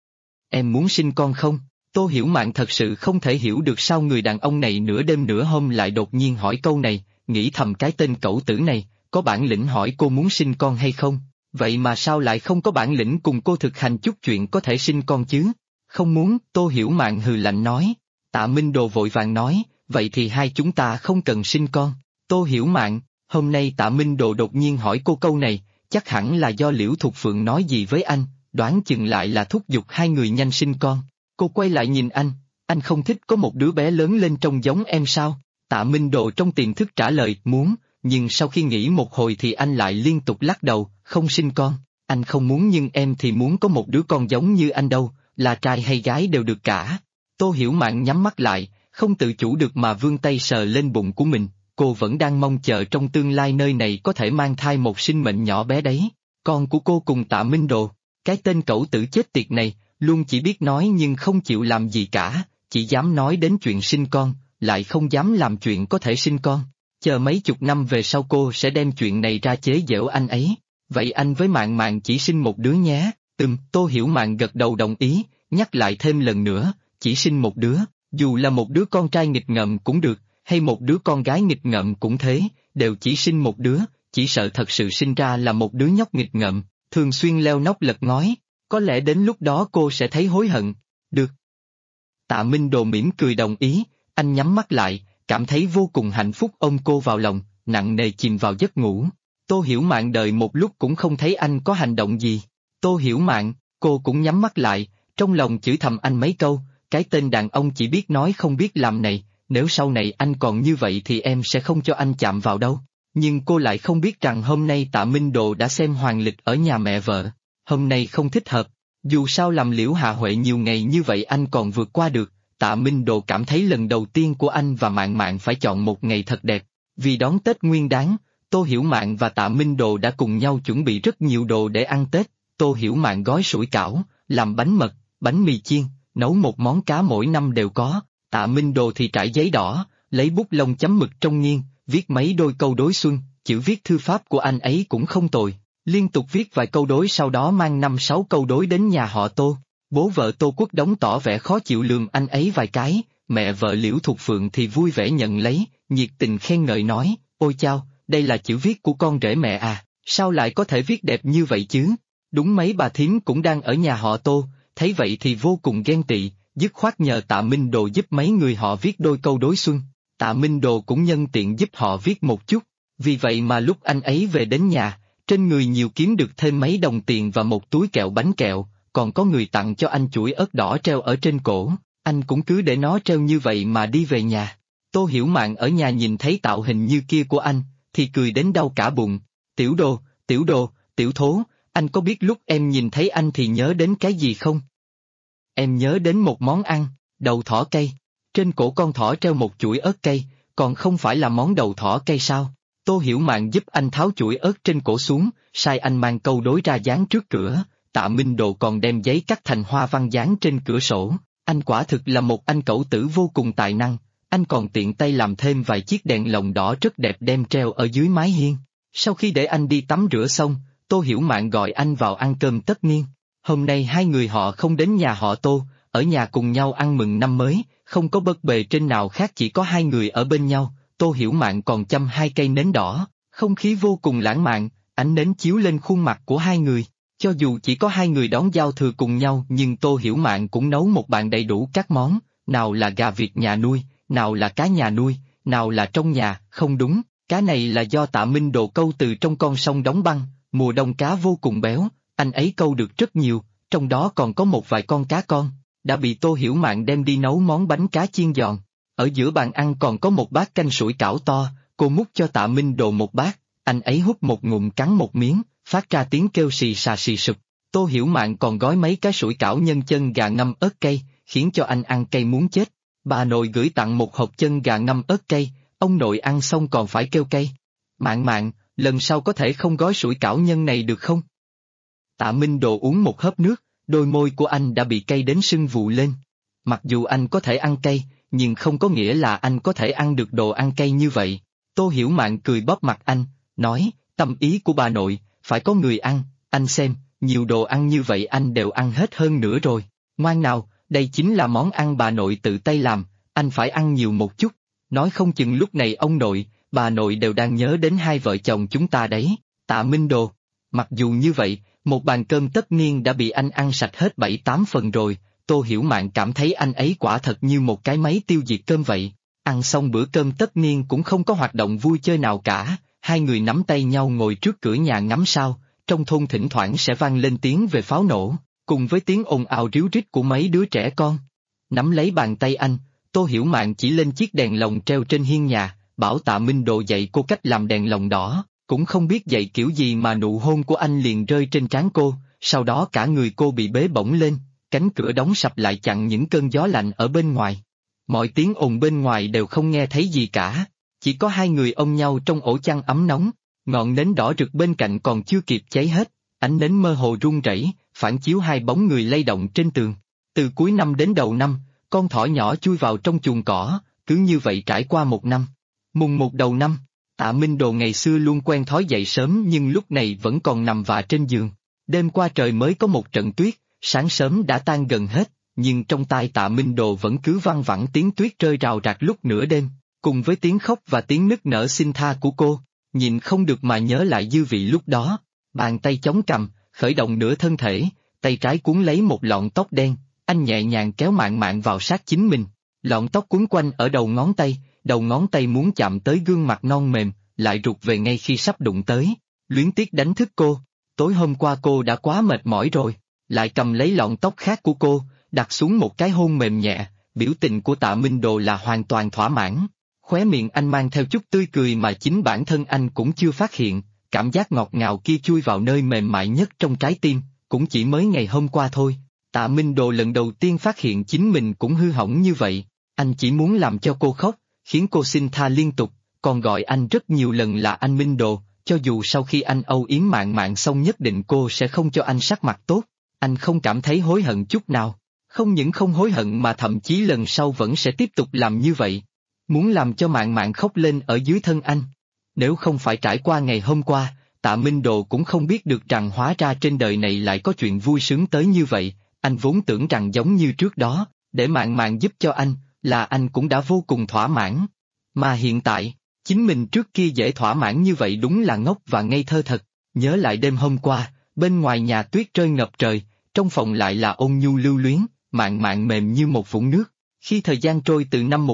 em muốn sinh con không? Tô Hiểu Mạn thật sự không thể hiểu được sao người đàn ông này nửa đêm nửa hôm lại đột nhiên hỏi câu này, nghĩ thầm cái tên cẩu tử này, có bản lĩnh hỏi cô muốn sinh con hay không, vậy mà sao lại không có bản lĩnh cùng cô thực hành chút chuyện có thể sinh con chứ? Không muốn, Tô Hiểu Mạn hừ lạnh nói. Tạ Minh Đồ vội vàng nói, vậy thì hai chúng ta không cần sinh con. Tô Hiểu Mạn, hôm nay Tạ Minh Đồ đột nhiên hỏi cô câu này, chắc hẳn là do Liễu Thục Phượng nói gì với anh, đoán chừng lại là thúc giục hai người nhanh sinh con. Cô quay lại nhìn anh không thích có một đứa bé lớn lên trông giống em sao? Tạ Minh Đồ trong tiềm thức trả lời, muốn, nhưng sau khi nghĩ một hồi thì anh lại liên tục lắc đầu, không sinh con, anh không muốn nhưng em thì muốn có một đứa con giống như anh đâu, là trai hay gái đều được cả. Tô Hiểu Mạn nhắm mắt lại, không tự chủ được mà vươn tay sờ lên bụng của mình, cô vẫn đang mong chờ trong tương lai nơi này có thể mang thai một sinh mệnh nhỏ bé đấy. Con của cô cùng Tạ Minh Đồ, cái tên cẩu tử chết tiệt này, luôn chỉ biết nói nhưng không chịu làm gì cả, chỉ dám nói đến chuyện sinh con, lại không dám làm chuyện có thể sinh con. Chờ mấy chục năm về sau cô sẽ đem chuyện này ra chế giễu anh ấy. Vậy anh với Mạn Mạn chỉ sinh một đứa nhé. Tô Hiểu Mạn gật đầu đồng ý, nhắc lại thêm lần nữa, chỉ sinh một đứa, dù là một đứa con trai nghịch ngợm cũng được, hay một đứa con gái nghịch ngợm cũng thế, đều chỉ sinh một đứa, chỉ sợ thật sự sinh ra là một đứa nhóc nghịch ngợm, thường xuyên leo nóc lật ngói, có lẽ đến lúc đó cô sẽ thấy hối hận. Được. Tạ Minh Đồ mỉm cười đồng ý, anh nhắm mắt lại, cảm thấy vô cùng hạnh phúc ôm cô vào lòng, nặng nề chìm vào giấc ngủ. Tô Hiểu Mạn đợi một lúc cũng không thấy anh có hành động gì. Tô Hiểu Mạn, cô cũng nhắm mắt lại, trong lòng chửi thầm anh mấy câu, cái tên đàn ông chỉ biết nói không biết làm này, nếu sau này anh còn như vậy thì em sẽ không cho anh chạm vào đâu. Nhưng cô lại không biết rằng hôm nay Tạ Minh Đồ đã xem hoàng lịch ở nhà mẹ vợ. Hôm nay không thích hợp, dù sao làm Liễu Hạ Huệ nhiều ngày như vậy anh còn vượt qua được. Tạ Minh Đồ cảm thấy lần đầu tiên của anh và Mạn Mạn phải chọn một ngày thật đẹp, vì đón Tết Nguyên Đán. Tô Hiểu Mạn và Tạ Minh Đồ đã cùng nhau chuẩn bị rất nhiều đồ để ăn Tết. Tô Hiểu Mạn gói sủi cảo, làm bánh mật, bánh mì chiên, nấu một món cá mỗi năm đều có. Tạ Minh Đồ thì trải giấy đỏ, lấy bút lông chấm mực trong nghiêng, viết mấy đôi câu đối xuân, chữ viết thư pháp của anh ấy cũng không tồi. Liên tục viết vài câu đối sau đó mang 5-6 câu đối đến nhà họ Tô. Bố vợ Tô Quốc Đống tỏ vẻ khó chịu lườm anh ấy vài cái, mẹ vợ Liễu Thục Phượng thì vui vẻ nhận lấy, nhiệt tình khen ngợi nói, ôi chao, đây là chữ viết của con rể mẹ à, sao lại có thể viết đẹp như vậy chứ? Đúng mấy bà thím cũng đang ở nhà họ Tô, thấy vậy thì vô cùng ghen tị, dứt khoát nhờ Tạ Minh Đồ giúp mấy người họ viết đôi câu đối xuân. Tạ Minh Đồ cũng nhân tiện giúp họ viết một chút, vì vậy mà lúc anh ấy về đến nhà, trên người nhiều kiếm được thêm mấy đồng tiền và một túi kẹo bánh kẹo, còn có người tặng cho anh chuỗi ớt đỏ treo ở trên cổ, anh cũng cứ để nó treo như vậy mà đi về nhà. Tô Hiểu Mạn ở nhà nhìn thấy tạo hình như kia của anh, thì cười đến đau cả bụng. Tiểu Đồ, Tiểu Thố, anh có biết lúc em nhìn thấy anh thì nhớ đến cái gì không? Em nhớ đến một món ăn, đầu thỏ cây. Trên cổ con thỏ treo một chuỗi ớt cây, còn không phải là món đầu thỏ cây sao? Tô Hiểu Mạn giúp anh tháo chuỗi ớt trên cổ xuống, sai anh mang câu đối ra dán trước cửa. Tạ Minh Đồ còn đem giấy cắt thành hoa văn dán trên cửa sổ. Anh quả thực là một anh cẩu tử vô cùng tài năng. Anh còn tiện tay làm thêm vài chiếc đèn lồng đỏ rất đẹp đem treo ở dưới mái hiên. Sau khi để anh đi tắm rửa xong, Tô Hiểu Mạn gọi anh vào ăn cơm tất niên. Hôm nay hai người họ không đến nhà họ Tô, ở nhà cùng nhau ăn mừng năm mới, không có bất bề trên nào khác, chỉ có hai người ở bên nhau. Tô Hiểu Mạn còn châm 2 cây nến đỏ, không khí vô cùng lãng mạn, ánh nến chiếu lên khuôn mặt của hai người. Cho dù chỉ có hai người đón giao thừa cùng nhau nhưng Tô Hiểu Mạn cũng nấu một bàn đầy đủ các món, nào là gà vịt nhà nuôi, nào là cá nhà nuôi, nào là trong nhà, không đúng, cá này là do Tạ Minh Đồ câu từ trong con sông Đóng Băng, mùa đông cá vô cùng béo, anh ấy câu được rất nhiều, trong đó còn có một vài con cá con, đã bị Tô Hiểu Mạn đem đi nấu món bánh cá chiên giòn. Ở giữa bàn ăn còn có một bát canh sủi cảo to, cô múc cho Tạ Minh Đồ một bát, anh ấy hút một ngụm cắn một miếng, phát ra tiếng kêu xì xà xì sụp. Tô Hiểu Mạn còn gói mấy cái sủi cảo nhân chân gà ngâm ớt cay, khiến cho anh ăn cay muốn chết. Bà nội gửi tặng một hộp chân gà ngâm ớt cay, ông nội ăn xong còn phải kêu cay. Mạn, lần sau có thể không gói sủi cảo nhân này được không? Tạ Minh Đồ uống một hớp nước, đôi môi của anh đã bị cay đến sưng vù lên. Mặc dù anh có thể ăn cay, nhưng không có nghĩa là anh có thể ăn được đồ ăn cay như vậy. Tô Hiểu Mạn cười bóp mặt anh, nói, tâm ý của bà nội, phải có người ăn, anh xem, nhiều đồ ăn như vậy anh đều ăn hết hơn nữa rồi. Ngoan nào, đây chính là món ăn bà nội tự tay làm, anh phải ăn nhiều một chút. Nói không chừng lúc này ông nội, bà nội đều đang nhớ đến hai vợ chồng chúng ta đấy. Tạ Minh Đồ. Mặc dù như vậy, một bàn cơm tất niên đã bị anh ăn sạch hết 7-8 phần rồi. Tô Hiểu Mạn cảm thấy anh ấy quả thật như một cái máy tiêu diệt cơm vậy. Ăn xong bữa cơm tất niên cũng không có hoạt động vui chơi nào cả, hai người nắm tay nhau ngồi trước cửa nhà ngắm sao, trong thôn thỉnh thoảng sẽ vang lên tiếng về pháo nổ, cùng với tiếng ồn ào ríu rít của mấy đứa trẻ con. Nắm lấy bàn tay anh, Tô Hiểu Mạn chỉ lên chiếc đèn lồng treo trên hiên nhà, bảo Tạ Minh Đồ dạy cô cách làm đèn lồng đỏ, cũng không biết dạy kiểu gì mà nụ hôn của anh liền rơi trên trán cô, sau đó cả người cô bị bế bổng lên. Cánh cửa đóng sập lại chặn những cơn gió lạnh ở bên ngoài. Mọi tiếng ồn bên ngoài đều không nghe thấy gì cả. Chỉ có hai người ôm nhau trong ổ chăn ấm nóng, ngọn nến đỏ rực bên cạnh còn chưa kịp cháy hết, ánh nến mơ hồ rung rẩy, phản chiếu hai bóng người lay động trên tường. Từ cuối năm đến đầu năm, con thỏ nhỏ chui vào trong chuồng cỏ, cứ như vậy trải qua một năm. Mùng một đầu năm, Tạ Minh Đồ ngày xưa luôn quen thói dậy sớm nhưng lúc này vẫn còn nằm vạ trên giường. Đêm qua trời mới có một trận tuyết, sáng sớm đã tan gần hết, nhưng trong tai Tạ Minh Đồ vẫn cứ văng vẳng tiếng tuyết rơi rào rạc lúc nửa đêm, cùng với tiếng khóc và tiếng nức nở xin tha của cô, nhìn không được mà nhớ lại dư vị lúc đó. Bàn tay chống cằm, khởi động nửa thân thể, tay trái cuốn lấy một lọn tóc đen, anh nhẹ nhàng kéo Mạn Mạn vào sát chính mình. Lọn tóc quấn quanh ở đầu ngón tay muốn chạm tới gương mặt non mềm, lại rụt về ngay khi sắp đụng tới. Luyến tiếc đánh thức cô, tối hôm qua cô đã quá mệt mỏi rồi, lại cầm lấy lọn tóc khác của cô, đặt xuống một cái hôn mềm nhẹ, biểu tình của Tạ Minh Đồ là hoàn toàn thỏa mãn. Khóe miệng anh mang theo chút tươi cười mà chính bản thân anh cũng chưa phát hiện, cảm giác ngọt ngào kia chui vào nơi mềm mại nhất trong trái tim, cũng chỉ mới ngày hôm qua thôi. Tạ Minh Đồ lần đầu tiên phát hiện chính mình cũng hư hỏng như vậy, anh chỉ muốn làm cho cô khóc, khiến cô xin tha liên tục, còn gọi anh rất nhiều lần là anh Minh Đồ, cho dù sau khi anh âu yếm Mạn Mạn xong nhất định cô sẽ không cho anh sắc mặt tốt, anh không cảm thấy hối hận chút nào, không những không hối hận mà thậm chí lần sau vẫn sẽ tiếp tục làm như vậy. Muốn làm cho Mạn Mạn khóc lên ở dưới thân anh. Nếu không phải trải qua ngày hôm qua, Tạ Minh Đồ cũng không biết được rằng hóa ra trên đời này lại có chuyện vui sướng tới như vậy, anh vốn tưởng rằng giống như trước đó, để Mạn Mạn giúp cho anh, là anh cũng đã vô cùng thỏa mãn. Mà hiện tại, chính mình trước kia dễ thỏa mãn như vậy đúng là ngốc và ngây thơ thật. Nhớ lại đêm hôm qua, bên ngoài nhà tuyết rơi ngập trời, trong phòng lại là ôn nhu lưu luyến, Mạn Mạn mềm như một vũng nước. Khi thời gian trôi từ năm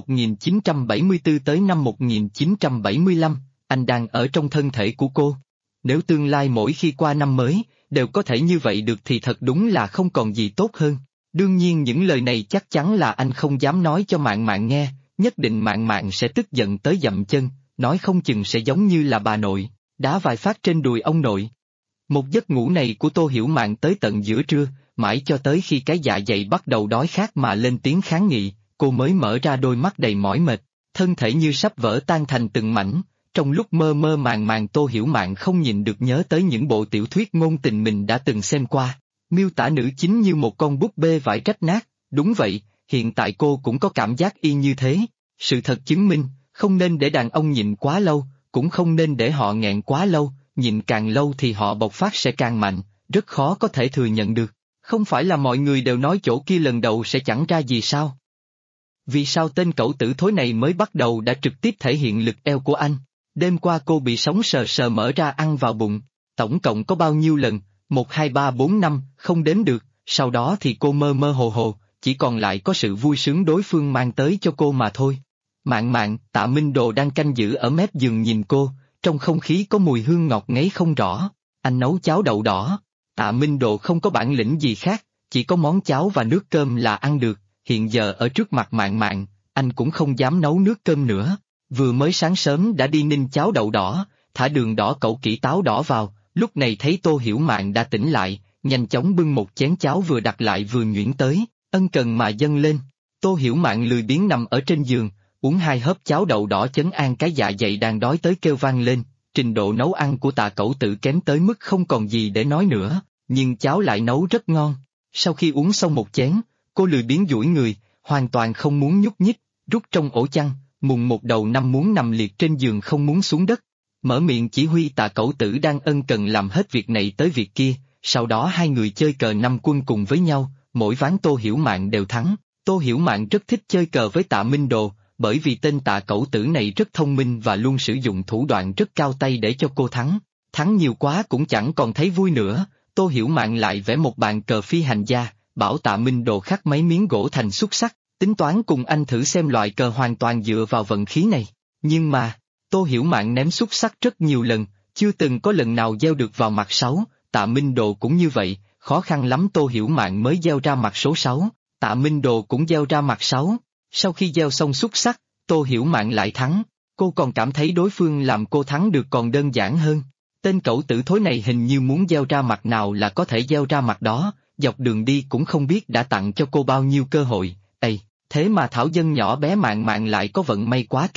1974 tới năm 1975, anh đang ở trong thân thể của cô. Nếu tương lai mỗi khi qua năm mới, đều có thể như vậy được thì thật đúng là không còn gì tốt hơn. Đương nhiên những lời này chắc chắn là anh không dám nói cho Mạn Mạn nghe, nhất định Mạn Mạn sẽ tức giận tới dậm chân, nói không chừng sẽ giống như là bà nội, đá vài phát trên đùi ông nội. Một giấc ngủ này của Tô Hiểu Mạn tới tận giữa trưa, mãi cho tới khi cái dạ dày bắt đầu đói khát mà lên tiếng kháng nghị, cô mới mở ra đôi mắt đầy mỏi mệt, thân thể như sắp vỡ tan thành từng mảnh. Trong lúc mơ mơ màng màng Tô Hiểu Mạn không nhìn được nhớ tới những bộ tiểu thuyết ngôn tình mình đã từng xem qua, miêu tả nữ chính như một con búp bê vải rách nát, đúng vậy, hiện tại cô cũng có cảm giác y như thế. Sự thật chứng minh, không nên để đàn ông nhịn quá lâu, cũng không nên để họ nghẹn quá lâu, nhịn càng lâu thì họ bộc phát sẽ càng mạnh, rất khó có thể thừa nhận được. Không phải là mọi người đều nói chỗ kia lần đầu sẽ chẳng ra gì sao? Vì sao tên cẩu tử thối này mới bắt đầu đã trực tiếp thể hiện lực eo của anh? Đêm qua cô bị sống sờ sờ mở ra ăn vào bụng, tổng cộng có bao nhiêu lần, 1 2 3 4 5, không đếm được, sau đó thì cô mơ mơ hồ hồ, chỉ còn lại có sự vui sướng đối phương mang tới cho cô mà thôi. Mạn Mạn, Tạ Minh Đồ đang canh giữ ở mép giường nhìn cô, trong không khí có mùi hương ngọt ngấy không rõ, anh nấu cháo đậu đỏ. Tạ Minh Đồ không có bản lĩnh gì khác, chỉ có món cháo và nước cơm là ăn được, hiện giờ ở trước mặt Mạn Mạn, anh cũng không dám nấu nước cơm nữa. Vừa mới sáng sớm đã đi ninh cháo đậu đỏ, thả đường đỏ cẩu kỹ táo đỏ vào, lúc này thấy Tô Hiểu Mạn đã tỉnh lại, nhanh chóng bưng một chén cháo vừa đặt lại vừa nhuyễn tới, ân cần mà dâng lên. Tô Hiểu Mạn lười biếng nằm ở trên giường, uống 2 hớp cháo đậu đỏ chấn an cái dạ dày đang đói tới kêu vang lên. Trình độ nấu ăn của Tạ cẩu tử kém tới mức không còn gì để nói nữa, nhưng cháo lại nấu rất ngon. Sau khi uống xong một chén, cô lười biếng duỗi người, hoàn toàn không muốn nhúc nhích, rút trong ổ chăn, mùng 1 đầu năm muốn nằm liệt trên giường không muốn xuống đất. Mở miệng chỉ huy Tạ cẩu tử đang ân cần làm hết việc này tới việc kia, sau đó hai người chơi cờ 5 quân cùng với nhau, mỗi ván Tô Hiểu Mạn đều thắng. Tô Hiểu Mạn rất thích chơi cờ với Tạ Minh Đồ, bởi vì tên Tạ cẩu tử này rất thông minh và luôn sử dụng thủ đoạn rất cao tay để cho cô thắng. Thắng nhiều quá cũng chẳng còn thấy vui nữa, Tô Hiểu Mạn lại vẽ một bàn cờ phi hành gia, bảo Tạ Minh Đồ khắc mấy miếng gỗ thành xúc xắc, tính toán cùng anh thử xem loại cờ hoàn toàn dựa vào vận khí này. Nhưng mà, Tô Hiểu Mạn ném xúc xắc rất nhiều lần, chưa từng có lần nào gieo được vào mặt 6, Tạ Minh Đồ cũng như vậy, khó khăn lắm Tô Hiểu Mạn mới gieo ra mặt số 6, Tạ Minh Đồ cũng gieo ra mặt 6. Sau khi gieo xong xúc xắc, Tô Hiểu Mạn lại thắng, cô còn cảm thấy đối phương làm cô thắng được còn đơn giản hơn. Tên cẩu tử thối này hình như muốn gieo ra mặt nào là có thể gieo ra mặt đó, dọc đường đi cũng không biết đã tặng cho cô bao nhiêu cơ hội. Ây, thế mà thảo dân nhỏ bé Mạn Mạn lại có vận may quá kém.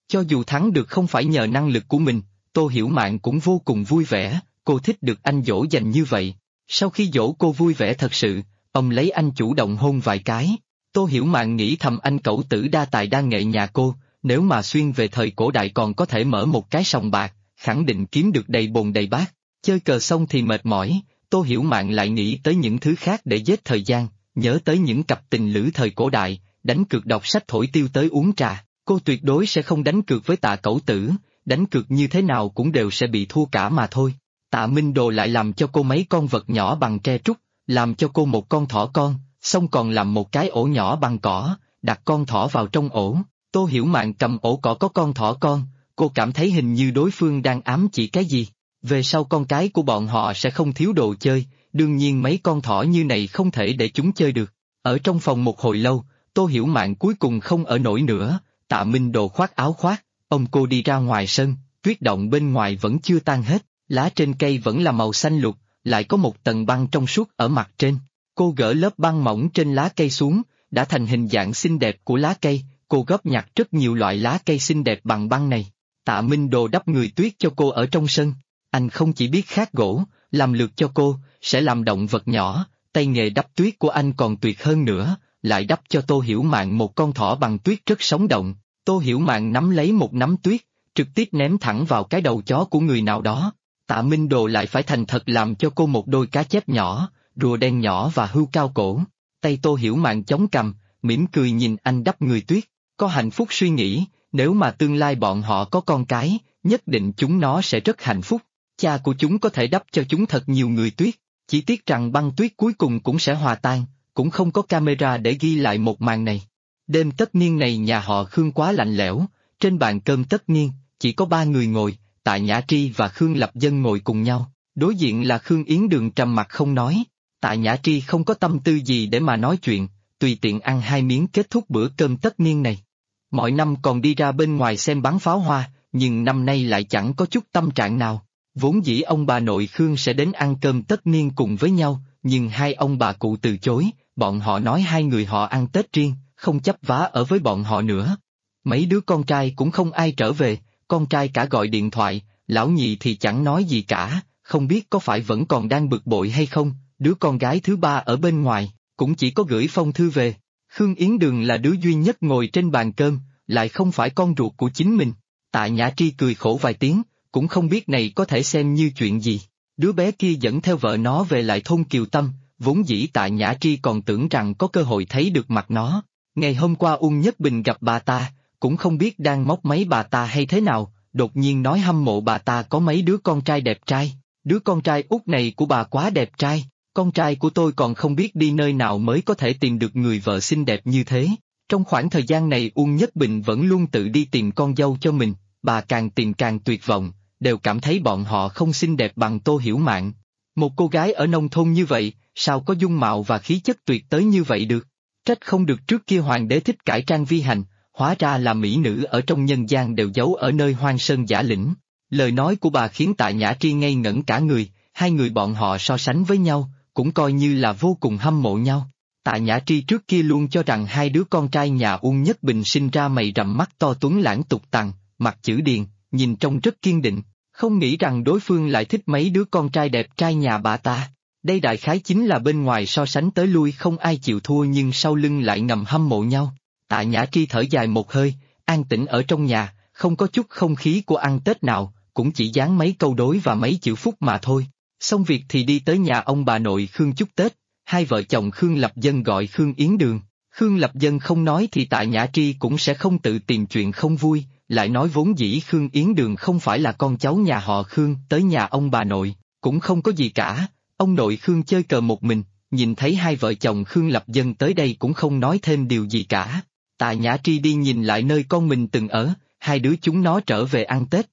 Cho dù thắng được không phải nhờ năng lực của mình, Tô Hiểu Mạn cũng vô cùng vui vẻ, cô thích được anh dỗ dành như vậy. Sau khi dỗ cô vui vẻ thật sự, ông lấy anh chủ động hôn vài cái. Tô Hiểu Mạn nghĩ thầm anh cẩu tử đa tài đa nghệ nhà cô, nếu mà xuyên về thời cổ đại còn có thể mở một cái sòng bạc, khẳng định kiếm được đầy bồn đầy bát. Chơi cờ xong thì mệt mỏi, Tô Hiểu Mạn lại nghĩ tới những thứ khác để giết thời gian, nhớ tới những cặp tình lữ thời cổ đại, đánh cược đọc sách thổi tiêu tới uống trà. Cô tuyệt đối sẽ không đánh cược với Tạ cẩu tử, đánh cược như thế nào cũng đều sẽ bị thua cả mà thôi. Tạ Minh Đồ lại làm cho cô mấy con vật nhỏ bằng tre trúc, làm cho cô một con thỏ con, xong còn làm một cái ổ nhỏ bằng cỏ, đặt con thỏ vào trong ổ. Tô Hiểu Mạn cầm ổ cỏ có con thỏ con, cô cảm thấy hình như đối phương đang ám chỉ cái gì. Về sau con cái của bọn họ sẽ không thiếu đồ chơi, đương nhiên mấy con thỏ như này không thể để chúng chơi được. Ở trong phòng một hồi lâu, Tô Hiểu Mạn cuối cùng không ở nổi nữa, Tạ Minh Đồ khoác áo khoác, ông cô đi ra ngoài sân, tuyết động bên ngoài vẫn chưa tan hết, lá trên cây vẫn là màu xanh lục, lại có một tầng băng trong suốt ở mặt trên. Cô gỡ lớp băng mỏng trên lá cây xuống, đã thành hình dạng xinh đẹp của lá cây, cô góp nhặt rất nhiều loại lá cây xinh đẹp bằng băng này. Tạ Minh Đồ đắp người tuyết cho cô ở trong sân, anh không chỉ biết khắc gỗ, làm lược cho cô, sẽ làm động vật nhỏ, tay nghề đắp tuyết của anh còn tuyệt hơn nữa, lại đắp cho Tô Hiểu Mạn một con thỏ bằng tuyết rất sống động. Tô Hiểu Mạn nắm lấy một nắm tuyết, trực tiếp ném thẳng vào cái đầu chó của người nào đó. Tạ Minh Đồ lại phải thành thật làm cho cô một đôi cá chép nhỏ, rùa đen nhỏ và hươu cao cổ. Tay Tô Hiểu Mạn chống cằm, mỉm cười nhìn anh đắp người tuyết, có hạnh phúc suy nghĩ, nếu mà tương lai bọn họ có con cái, nhất định chúng nó sẽ rất hạnh phúc. Cha của chúng có thể đắp cho chúng thật nhiều người tuyết, chỉ tiếc rằng băng tuyết cuối cùng cũng sẽ hòa tan, cũng không có camera để ghi lại một màn này. Đêm tất niên này nhà họ Khương quá lạnh lẽo, trên bàn cơm tất niên, chỉ có 3 người ngồi, Tạ Nhã Tri và Khương Lập Dân ngồi cùng nhau, đối diện là Khương Yến Đường trầm mặc không nói. Tạ Nhã Tri không có tâm tư gì để mà nói chuyện, tùy tiện ăn 2 miếng kết thúc bữa cơm tất niên này. Mọi năm còn đi ra bên ngoài xem bắn pháo hoa, nhưng năm nay lại chẳng có chút tâm trạng nào. Vốn dĩ ông bà nội Khương sẽ đến ăn cơm tất niên cùng với nhau, nhưng hai ông bà cụ từ chối, bọn họ nói hai người họ ăn Tết riêng, không chấp vá ở với bọn họ nữa. Mấy đứa con trai cũng không ai trở về, con trai cả gọi điện thoại, lão nhị thì chẳng nói gì cả, không biết có phải vẫn còn đang bực bội hay không, đứa con gái thứ ba ở bên ngoài, cũng chỉ có gửi phong thư về. Khương Yến Đường là đứa duy nhất ngồi trên bàn cơm, lại không phải con ruột của chính mình. Tạ Nhã Tri cười khổ vài tiếng, cũng không biết này có thể xem như chuyện gì. Đứa bé kia dẫn theo vợ nó về lại thôn Kiều Tâm, vốn dĩ Tạ Nhã Tri còn tưởng rằng có cơ hội thấy được mặt nó. Ngày hôm qua Uông Nhất Bình gặp bà ta, cũng không biết đang móc mấy bà ta hay thế nào, đột nhiên nói hâm mộ bà ta có mấy đứa con trai đẹp trai. Đứa con trai út này của bà quá đẹp trai, con trai của tôi còn không biết đi nơi nào mới có thể tìm được người vợ xinh đẹp như thế. Trong khoảng thời gian này Uông Nhất Bình vẫn luôn tự đi tìm con dâu cho mình, bà càng tìm càng tuyệt vọng, đều cảm thấy bọn họ không xinh đẹp bằng Tô Hiểu Mạn. Một cô gái ở nông thôn như vậy, sao có dung mạo và khí chất tuyệt tới như vậy được? Trách không được trước kia hoàng đế thích cải trang vi hành, hóa ra là mỹ nữ ở trong nhân gian đều giấu ở nơi hoang sơn giả lĩnh. Lời nói của bà khiến Tạ Nhã Tri ngây ngẩn cả người, hai người bọn họ so sánh với nhau, cũng coi như là vô cùng hâm mộ nhau. Tạ Nhã Tri trước kia luôn cho rằng hai đứa con trai nhà Uông Nhất Bình sinh ra mày rậm mắt to tuấn lãng tục tằng, mặt chữ điền, nhìn trông rất kiên định, không nghĩ rằng đối phương lại thích mấy đứa con trai đẹp trai nhà bà ta. Đây đại khái chính là bên ngoài so sánh tới lui không ai chịu thua nhưng sau lưng lại ngầm hâm mộ nhau. Tạ Nhã Tri thở dài một hơi, an tĩnh ở trong nhà, không có chút không khí của ăn Tết nào, cũng chỉ dán mấy câu đối và mấy chữ phúc mà thôi. Xong việc thì đi tới nhà ông bà nội Khương chúc Tết, hai vợ chồng Khương Lập Dân gọi Khương Yến Đường. Khương Lập Dân không nói thì Tạ Nhã Tri cũng sẽ không tự tìm chuyện không vui, lại nói vốn dĩ Khương Yến Đường không phải là con cháu nhà họ Khương, tới nhà ông bà nội, cũng không có gì cả. Ông nội Khương chơi cờ một mình, nhìn thấy hai vợ chồng Khương Lập Dân tới đây cũng không nói thêm điều gì cả. Tạ Nhã Tri đi nhìn lại nơi con mình từng ở, hai đứa chúng nó trở về ăn Tết.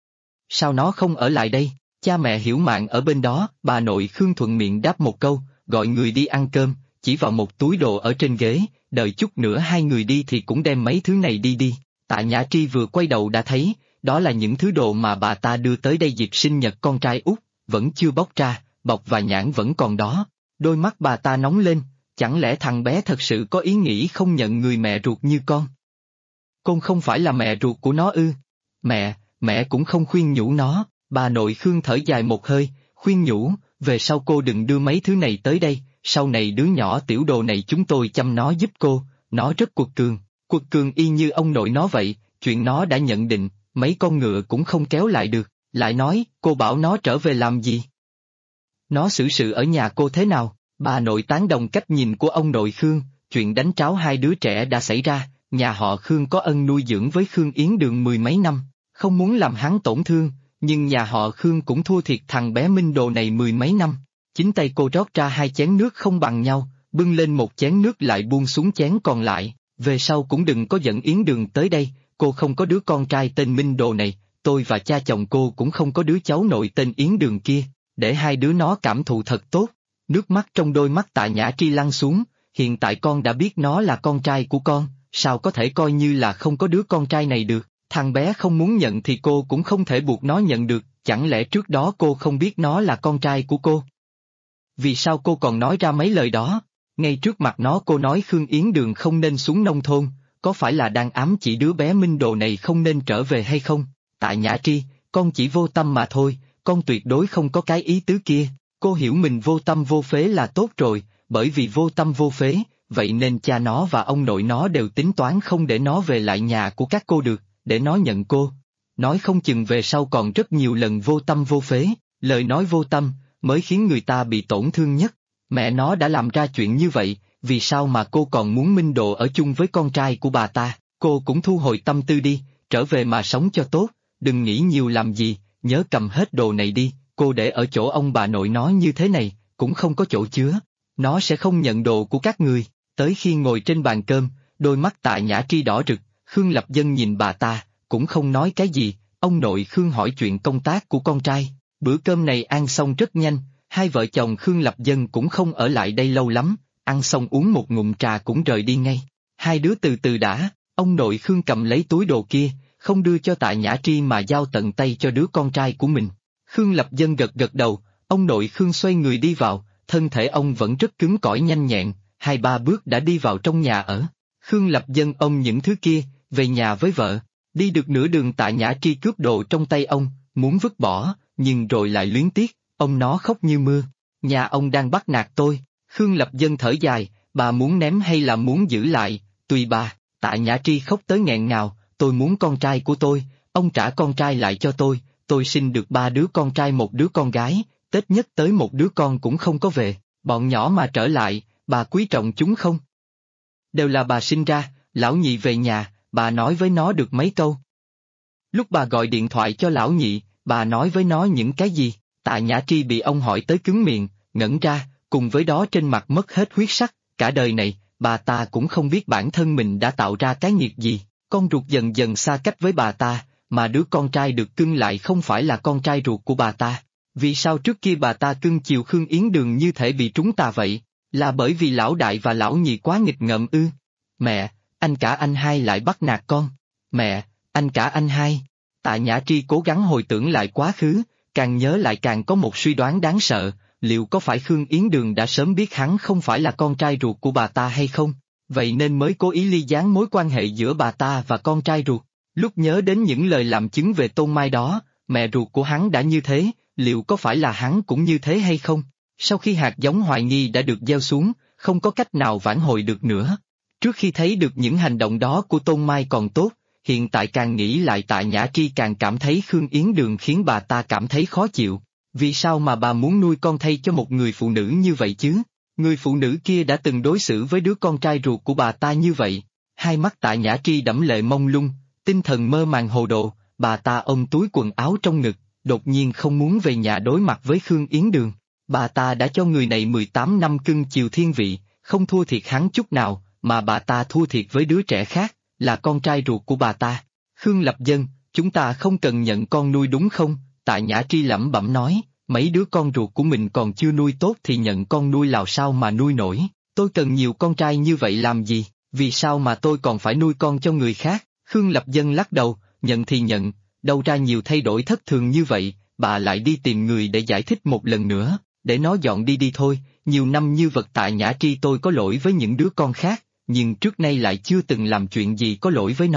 Sao nó không ở lại đây? Cha mẹ Hiểu Mạn ở bên đó, bà nội Khương thuận miệng đáp một câu, gọi người đi ăn cơm, chỉ vào một túi đồ ở trên ghế, đợi chút nữa hai người đi thì cũng đem mấy thứ này đi đi. Tạ Nhã Tri vừa quay đầu đã thấy, đó là những thứ đồ mà bà ta đưa tới đây dịp sinh nhật con trai út, vẫn chưa bóc ra, bọc và nhãn vẫn còn đó. Đôi mắt bà ta nóng lên, chẳng lẽ thằng bé thật sự có ý nghĩ không nhận người mẹ ruột như con? Con không phải là mẹ ruột của nó ư? Mẹ cũng không khuyên nhủ nó, bà nội Khương thở dài một hơi, khuyên nhủ, về sau cô đừng đưa mấy thứ này tới đây, sau này đứa nhỏ tiểu đồ này chúng tôi chăm nó giúp cô, nó rất quật cường y như ông nội nó vậy, chuyện nó đã nhận định, mấy con ngựa cũng không kéo lại được, lại nói, cô bảo nó trở về làm gì? Nó xử sự ở nhà cô thế nào? Bà nội tán đồng cách nhìn của ông nội Khương, chuyện đánh tráo hai đứa trẻ đã xảy ra, nhà họ Khương có ân nuôi dưỡng với Khương Yến Đường mười mấy năm, không muốn làm hắn tổn thương, nhưng nhà họ Khương cũng thua thiệt thằng bé Minh Đồ này mười mấy năm. Chính tay cô rót ra hai chén nước không bằng nhau, bưng lên một chén nước lại buông xuống chén còn lại, về sau cũng đừng có dẫn Yến Đường tới đây, cô không có đứa con trai tên Minh Đồ này, tôi và cha chồng cô cũng không có đứa cháu nội tên Yến Đường kia, để hai đứa nó cảm thụ thật tốt. Nước mắt trong đôi mắt Tạ Nhã Tri lăn xuống, hiện tại con đã biết nó là con trai của con, sao có thể coi như là không có đứa con trai này được, thằng bé không muốn nhận thì cô cũng không thể buộc nó nhận được, chẳng lẽ trước đó cô không biết nó là con trai của cô? Vì sao cô còn nói ra mấy lời đó? Ngay trước mặt nó cô nói Khương Yến Đường không nên xuống nông thôn, có phải là đang ám chỉ đứa bé Minh Đồ này không nên trở về hay không? Tạ Nhã Tri, con chỉ vô tâm mà thôi, con tuyệt đối không có cái ý tứ kia, cô hiểu mình vô tâm vô phế là tốt rồi, bởi vì vô tâm vô phế, vậy nên cha nó và ông nội nó đều tính toán không để nó về lại nhà của các cô được, để nó nhận cô. Nói không chừng về sau còn rất nhiều lần vô tâm vô phế, lời nói vô tâm, mới khiến người ta bị tổn thương nhất. Mẹ nó đã làm ra chuyện như vậy, vì sao mà cô còn muốn Minh Đồ ở chung với con trai của bà ta? Cô cũng thu hồi tâm tư đi, trở về mà sống cho tốt, đừng nghĩ nhiều làm gì, nhớ cầm hết đồ này đi, cô để ở chỗ ông bà nội nó như thế này, cũng không có chỗ chứa, nó sẽ không nhận đồ của các người. Tới khi ngồi trên bàn cơm, đôi mắt Tạ Nhã Tri đỏ rực, Khương Lập Dân nhìn bà ta, cũng không nói cái gì, ông nội Khương hỏi chuyện công tác của con trai, bữa cơm này ăn xong rất nhanh, hai vợ chồng Khương Lập Dân cũng không ở lại đây lâu lắm, ăn xong uống một ngụm trà cũng rời đi ngay. Hai đứa từ từ đã, ông nội Khương cầm lấy túi đồ kia, không đưa cho Tạ Nhã Tri mà giao tận tay cho đứa con trai của mình. Khương Lập Dân gật gật đầu, ông nội Khương xoay người đi vào, thân thể ông vẫn rất cứng cỏi nhanh nhẹn, 2-3 bước đã đi vào trong nhà ở. Khương Lập Dân ôm những thứ kia, về nhà với vợ, đi được nửa đường Tạ Nhã Tri cướp đồ trong tay ông, muốn vứt bỏ, nhưng rồi lại luyến tiếc, ông nó khóc như mưa, nhà ông đang bắt nạt tôi. Khương Lập Dân thở dài, bà muốn ném hay là muốn giữ lại, tùy bà. Tạ Nhã Tri khóc tới nghẹn ngào, tôi muốn con trai của tôi, ông trả con trai lại cho tôi sinh được 3 đứa con trai một đứa con gái, Tết nhất tới một đứa con cũng không có về, bọn nhỏ mà trở lại, bà quý trọng chúng không? Đều là bà sinh ra, lão nhị về nhà, bà nói với nó được mấy câu. Lúc bà gọi điện thoại cho lão nhị, bà nói với nó những cái gì? Tạ Nhã Tri bị ông hỏi tới cứng miệng, ngẩn ra, cùng với đó trên mặt mất hết huyết sắc, cả đời này, bà ta cũng không biết bản thân mình đã tạo ra cái nghiệp gì, con ruột dần dần xa cách với bà ta, mà đứa con trai được cưng lại không phải là con trai ruột của bà ta. Vì sao trước kia bà ta cưng chiều Khương Yến Đường như thể bị trúng tà vậy? Là bởi vì lão đại và lão nhị quá nghịch ngợm ư? Mẹ, anh cả anh hai lại bắt nạt con. Mẹ, anh cả anh hai. Tạ Nhã Tri cố gắng hồi tưởng lại quá khứ, càng nhớ lại càng có một suy đoán đáng sợ, liệu có phải Khương Yến Đường đã sớm biết hắn không phải là con trai ruột của bà ta hay không? Vậy nên mới cố ý ly gián mối quan hệ giữa bà ta và con trai ruột. Lúc nhớ đến những lời làm chứng về Tôn Mai đó, mẹ ruột của hắn đã như thế, liệu có phải là hắn cũng như thế hay không? Sau khi hạt giống hoài nghi đã được gieo xuống, không có cách nào vãn hồi được nữa. Trước khi thấy được những hành động đó của Tôn Mai còn tốt, hiện tại càng nghĩ lại Tạ Nhã Tri càng cảm thấy Khương Yến Đường khiến bà ta cảm thấy khó chịu. Vì sao mà bà muốn nuôi con thay cho một người phụ nữ như vậy chứ? Người phụ nữ kia đã từng đối xử với đứa con trai ruột của bà ta như vậy. Hai mắt Tạ Nhã Tri đẫm lệ mông lung, tinh thần mơ màng hồ đồ, bà ta ôm túi quần áo trong ngực, đột nhiên không muốn về nhà đối mặt với Khương Yến Đường. Bà ta đã cho người này 18 năm cưng chiều thiên vị, không thua thiệt hắn chút nào, mà bà ta thua thiệt với đứa trẻ khác, là con trai ruột của bà ta. Khương Lập Dân, chúng ta không cần nhận con nuôi đúng không? Tạ Nhã Tri lẩm bẩm nói, mấy đứa con ruột của mình còn chưa nuôi tốt thì nhận con nuôi làm sao mà nuôi nổi, tôi cần nhiều con trai như vậy làm gì, vì sao mà tôi còn phải nuôi con cho người khác? Khương Lập Dân lắc đầu, nhận thì nhận, đâu ra nhiều thay đổi thất thường như vậy, bà lại đi tìm người để giải thích một lần nữa, để nó dọn đi đi thôi, nhiều năm như vật Tạ Nhã Tri tôi có lỗi với những đứa con khác, nhưng trước nay lại chưa từng làm chuyện gì có lỗi với nó,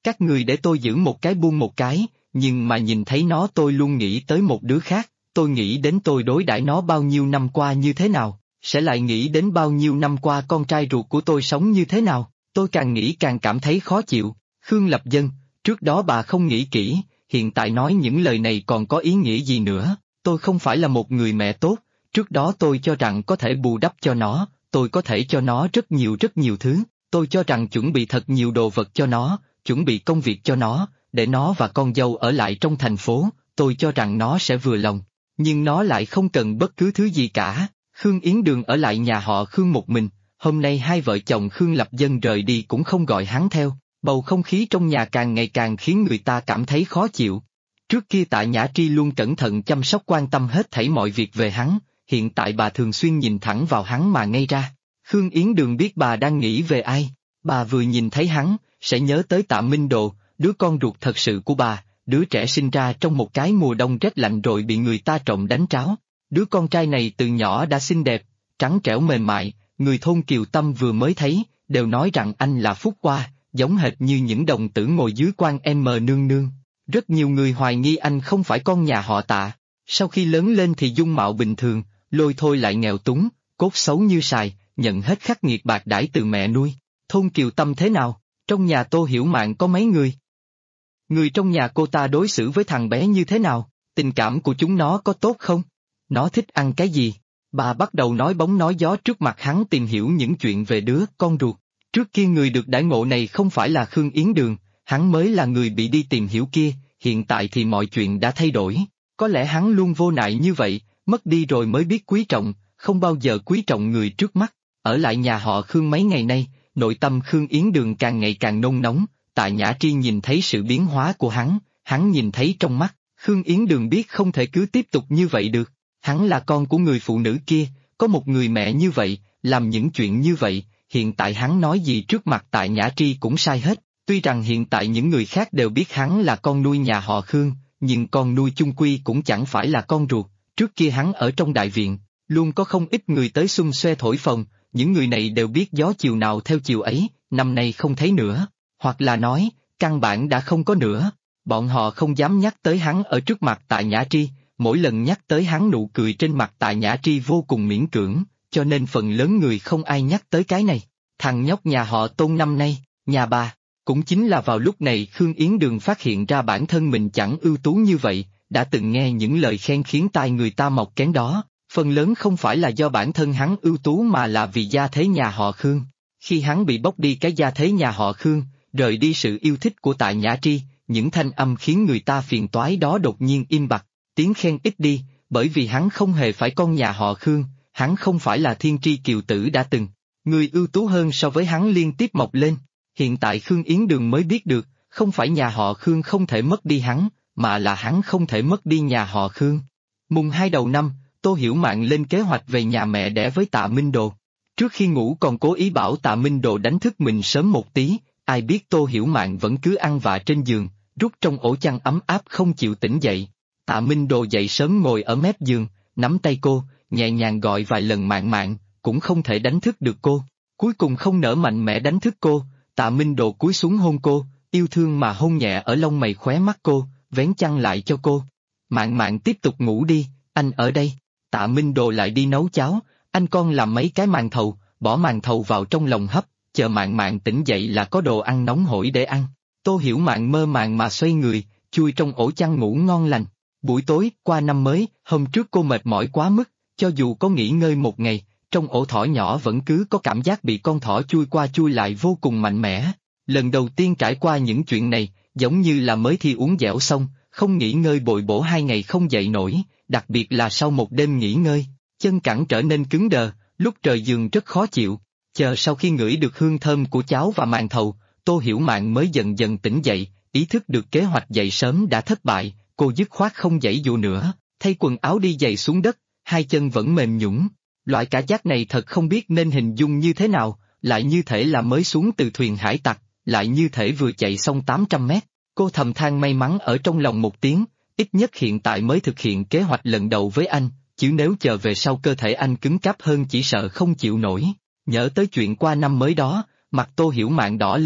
Các người để tôi giữ một cái buông một cái, nhưng mà nhìn thấy nó tôi luôn nghĩ tới một đứa khác, tôi nghĩ đến tôi đối đãi nó bao nhiêu năm qua như thế nào, sẽ lại nghĩ đến bao nhiêu năm qua con trai ruột của tôi sống như thế nào, tôi càng nghĩ càng cảm thấy khó chịu. Khương Lập Dân, trước đó bà không nghĩ kỹ, hiện tại nói những lời này còn có ý nghĩa gì nữa, tôi không phải là một người mẹ tốt, trước đó tôi cho rằng có thể bù đắp cho nó, tôi có thể cho nó rất nhiều thứ, tôi cho rằng chuẩn bị thật nhiều đồ vật cho nó, chuẩn bị công việc cho nó, để nó và con dâu ở lại trong thành phố, tôi cho rằng nó sẽ vừa lòng, nhưng nó lại không cần bất cứ thứ gì cả. Khương Yến Đường ở lại nhà họ Khương một mình, hôm nay hai vợ chồng Khương Lập Dân rời đi cũng không gọi hắn theo, bầu không khí trong nhà càng ngày càng khiến người ta cảm thấy khó chịu. Trước kia Tạ Nhã Tri luôn cẩn thận chăm sóc quan tâm hết thảy mọi việc về hắn, hiện tại bà thường xuyên nhìn thẳng vào hắn mà ngây ra. Khương Yến Đường biết bà đang nghĩ về ai, bà vừa nhìn thấy hắn, sẽ nhớ tới Tạ Minh Đồ, đứa con ruột thật sự của bà, đứa trẻ sinh ra trong một cái mùa đông rét lạnh rồi bị người ta trộm đánh tráo. Đứa con trai này từ nhỏ đã xinh đẹp, trắng trẻo mềm mại, người thôn Kiều Tâm vừa mới thấy, đều nói rằng anh là Phúc Hoa, giống hệt như những đồng tử ngồi dưới quan nương nương. Rất nhiều người hoài nghi anh không phải con nhà họ Tạ, sau khi lớn lên thì dung mạo bình thường, Lôi Thôi lại nghèo túng, cốt xấu như sài, nhận hết khắc nghiệt bạc đãi từ mẹ nuôi. Thôn Kiều Tâm thế nào? Trong nhà Tô Hiểu Mạn có mấy người? Người trong nhà cô ta đối xử với thằng bé như thế nào? Tình cảm của chúng nó có tốt không? Nó thích ăn cái gì? Bà bắt đầu nói bóng nói gió trước mặt hắn tìm hiểu những chuyện về đứa con ruột. Trước kia người được đãi ngộ này không phải là Khương Yến Đường, hắn mới là người bị đi tìm hiểu kia, hiện tại thì mọi chuyện đã thay đổi. Có lẽ hắn luôn vô nại như vậy, mất đi rồi mới biết quý trọng, không bao giờ quý trọng người trước mắt. Ở lại nhà họ Khương mấy ngày nay, nội tâm Khương Yến Đường càng ngày càng nôn nóng, Tạ Nhã Tri nhìn thấy sự biến hóa của hắn nhìn thấy trong mắt, Khương Yến Đường biết không thể cứ tiếp tục như vậy được. Hắn là con của người phụ nữ kia, có một người mẹ như vậy, làm những chuyện như vậy, hiện tại hắn nói gì trước mặt Tạ Nhã Tri cũng sai hết, tuy rằng hiện tại những người khác đều biết hắn là con nuôi nhà họ Khương, nhưng con nuôi chung quy cũng chẳng phải là con ruột, trước kia hắn ở trong đại viện, luôn có không ít người tới xung xoe thổi phồng, những người này đều biết gió chiều nào theo chiều ấy, năm nay không thấy nữa, hoặc là nói, căn bản đã không có nữa, bọn họ không dám nhắc tới hắn ở trước mặt Tạ Nhã Tri. Mỗi lần nhắc tới hắn nụ cười trên mặt Tạ Nhã Tri vô cùng miễn cưỡng, cho nên phần lớn người không ai nhắc tới cái này. Thằng nhóc nhà họ Tôn năm nay, nhà bà, cũng chính là vào lúc này Khương Yến Đường phát hiện ra bản thân mình chẳng ưu tú như vậy, đã từng nghe những lời khen khiến tai người ta mọc kén đó, phần lớn không phải là do bản thân hắn ưu tú mà là vì gia thế nhà họ Khương. Khi hắn bị bóc đi cái gia thế nhà họ Khương, rời đi sự yêu thích của Tạ Nhã Tri, những thanh âm khiến người ta phiền toái đó đột nhiên im bặt. Tiếng khen ít đi, bởi vì hắn không hề phải con nhà họ Khương, hắn không phải là thiên tri kiều tử đã từng. Người ưu tú hơn so với hắn liên tiếp mọc lên, hiện tại Khương Yến Đường mới biết được, không phải nhà họ Khương không thể mất đi hắn, mà là hắn không thể mất đi nhà họ Khương. Mùng 2 đầu năm, Tô Hiểu Mạn lên kế hoạch về nhà mẹ đẻ với Tạ Minh Đồ. Trước khi ngủ còn cố ý bảo Tạ Minh Đồ đánh thức mình sớm một tí, ai biết Tô Hiểu Mạn vẫn cứ ăn vạ trên giường, rút trong ổ chăn ấm áp không chịu tỉnh dậy. Tạ Minh Đồ dậy sớm ngồi ở mép giường, nắm tay cô, nhẹ nhàng gọi vài lần Mạn Mạn, cũng không thể đánh thức được cô. Cuối cùng không nỡ mạnh mẽ đánh thức cô, Tạ Minh Đồ cúi xuống hôn cô, yêu thương mà hôn nhẹ ở lông mày khóe mắt cô, vén chăn lại cho cô. Mạn Mạn tiếp tục ngủ đi, anh ở đây. Tạ Minh Đồ lại đi nấu cháo, anh con làm mấy cái màn thầu, bỏ màn thầu vào trong lồng hấp, chờ Mạn Mạn tỉnh dậy là có đồ ăn nóng hổi để ăn. Tô Hiểu Mạn mơ màng mà xoay người, chui trong ổ chăn ngủ ngon lành. Buổi tối, qua năm mới, hôm trước cô mệt mỏi quá mức, cho dù có nghỉ ngơi một ngày, trong ổ thỏ nhỏ vẫn cứ có cảm giác bị con thỏ chui qua chui lại vô cùng mạnh mẽ. Lần đầu tiên trải qua những chuyện này, giống như là mới thi uống dẻo xong, không nghỉ ngơi bồi bổ 2 ngày không dậy nổi, đặc biệt là sau một đêm nghỉ ngơi, chân cẳng trở nên cứng đờ, lúc trời giường rất khó chịu. Chờ sau khi ngửi được hương thơm của cháo và màn thầu, Tô Hiểu Mạn mới dần dần tỉnh dậy, ý thức được kế hoạch dậy sớm đã thất bại. Cô dứt khoát không giãy dụa nữa, thay quần áo đi giày xuống đất, hai chân vẫn mềm nhũn. Loại cảm giác này thật không biết nên hình dung như thế nào, lại như thể là mới xuống từ thuyền hải tặc, lại như thể vừa chạy xong 800 mét. Cô thầm than may mắn ở trong lòng một tiếng, ít nhất hiện tại mới thực hiện kế hoạch lần đầu với anh, chứ nếu chờ về sau cơ thể anh cứng cáp hơn chỉ sợ không chịu nổi. Nhớ tới chuyện qua năm mới đó, mặt Tô Hiểu Mạn đỏ lên,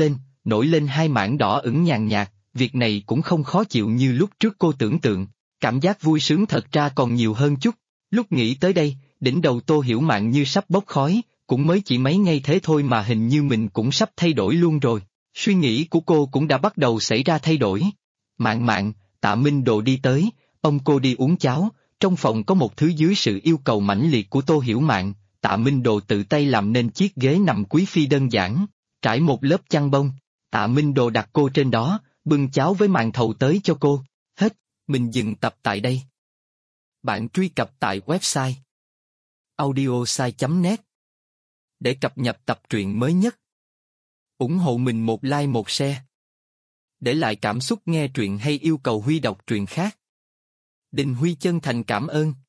nổi lên hai mảng đỏ ửng nhàn nhạt, việc này cũng không khó chịu như lúc trước cô tưởng tượng, cảm giác vui sướng thật ra còn nhiều hơn chút. Lúc nghĩ tới đây, đỉnh đầu Tô Hiểu Mạn như sắp bốc khói, cũng mới chỉ mấy ngày thế thôi mà hình như mình cũng sắp thay đổi luôn rồi. Suy nghĩ của cô cũng đã bắt đầu xảy ra thay đổi. Mạn Mạn, Tạ Minh Đồ đi tới, ông cô đi uống cháo, trong phòng có một thứ dưới sự yêu cầu mãnh liệt của Tô Hiểu Mạn, Tạ Minh Đồ tự tay làm nên chiếc ghế nằm quý phi đơn giản, trải một lớp chăn bông. Tạ Minh Đồ đặt cô trên đó, bưng cháo với màn thầu tới cho cô. Hết, mình dừng tập tại đây. Bạn truy cập tại website audiosai.net để cập nhật tập truyện mới nhất. Ủng hộ mình một like một share. Để lại cảm xúc nghe truyện hay yêu cầu Huy đọc truyện khác. Đình Huy chân thành cảm ơn.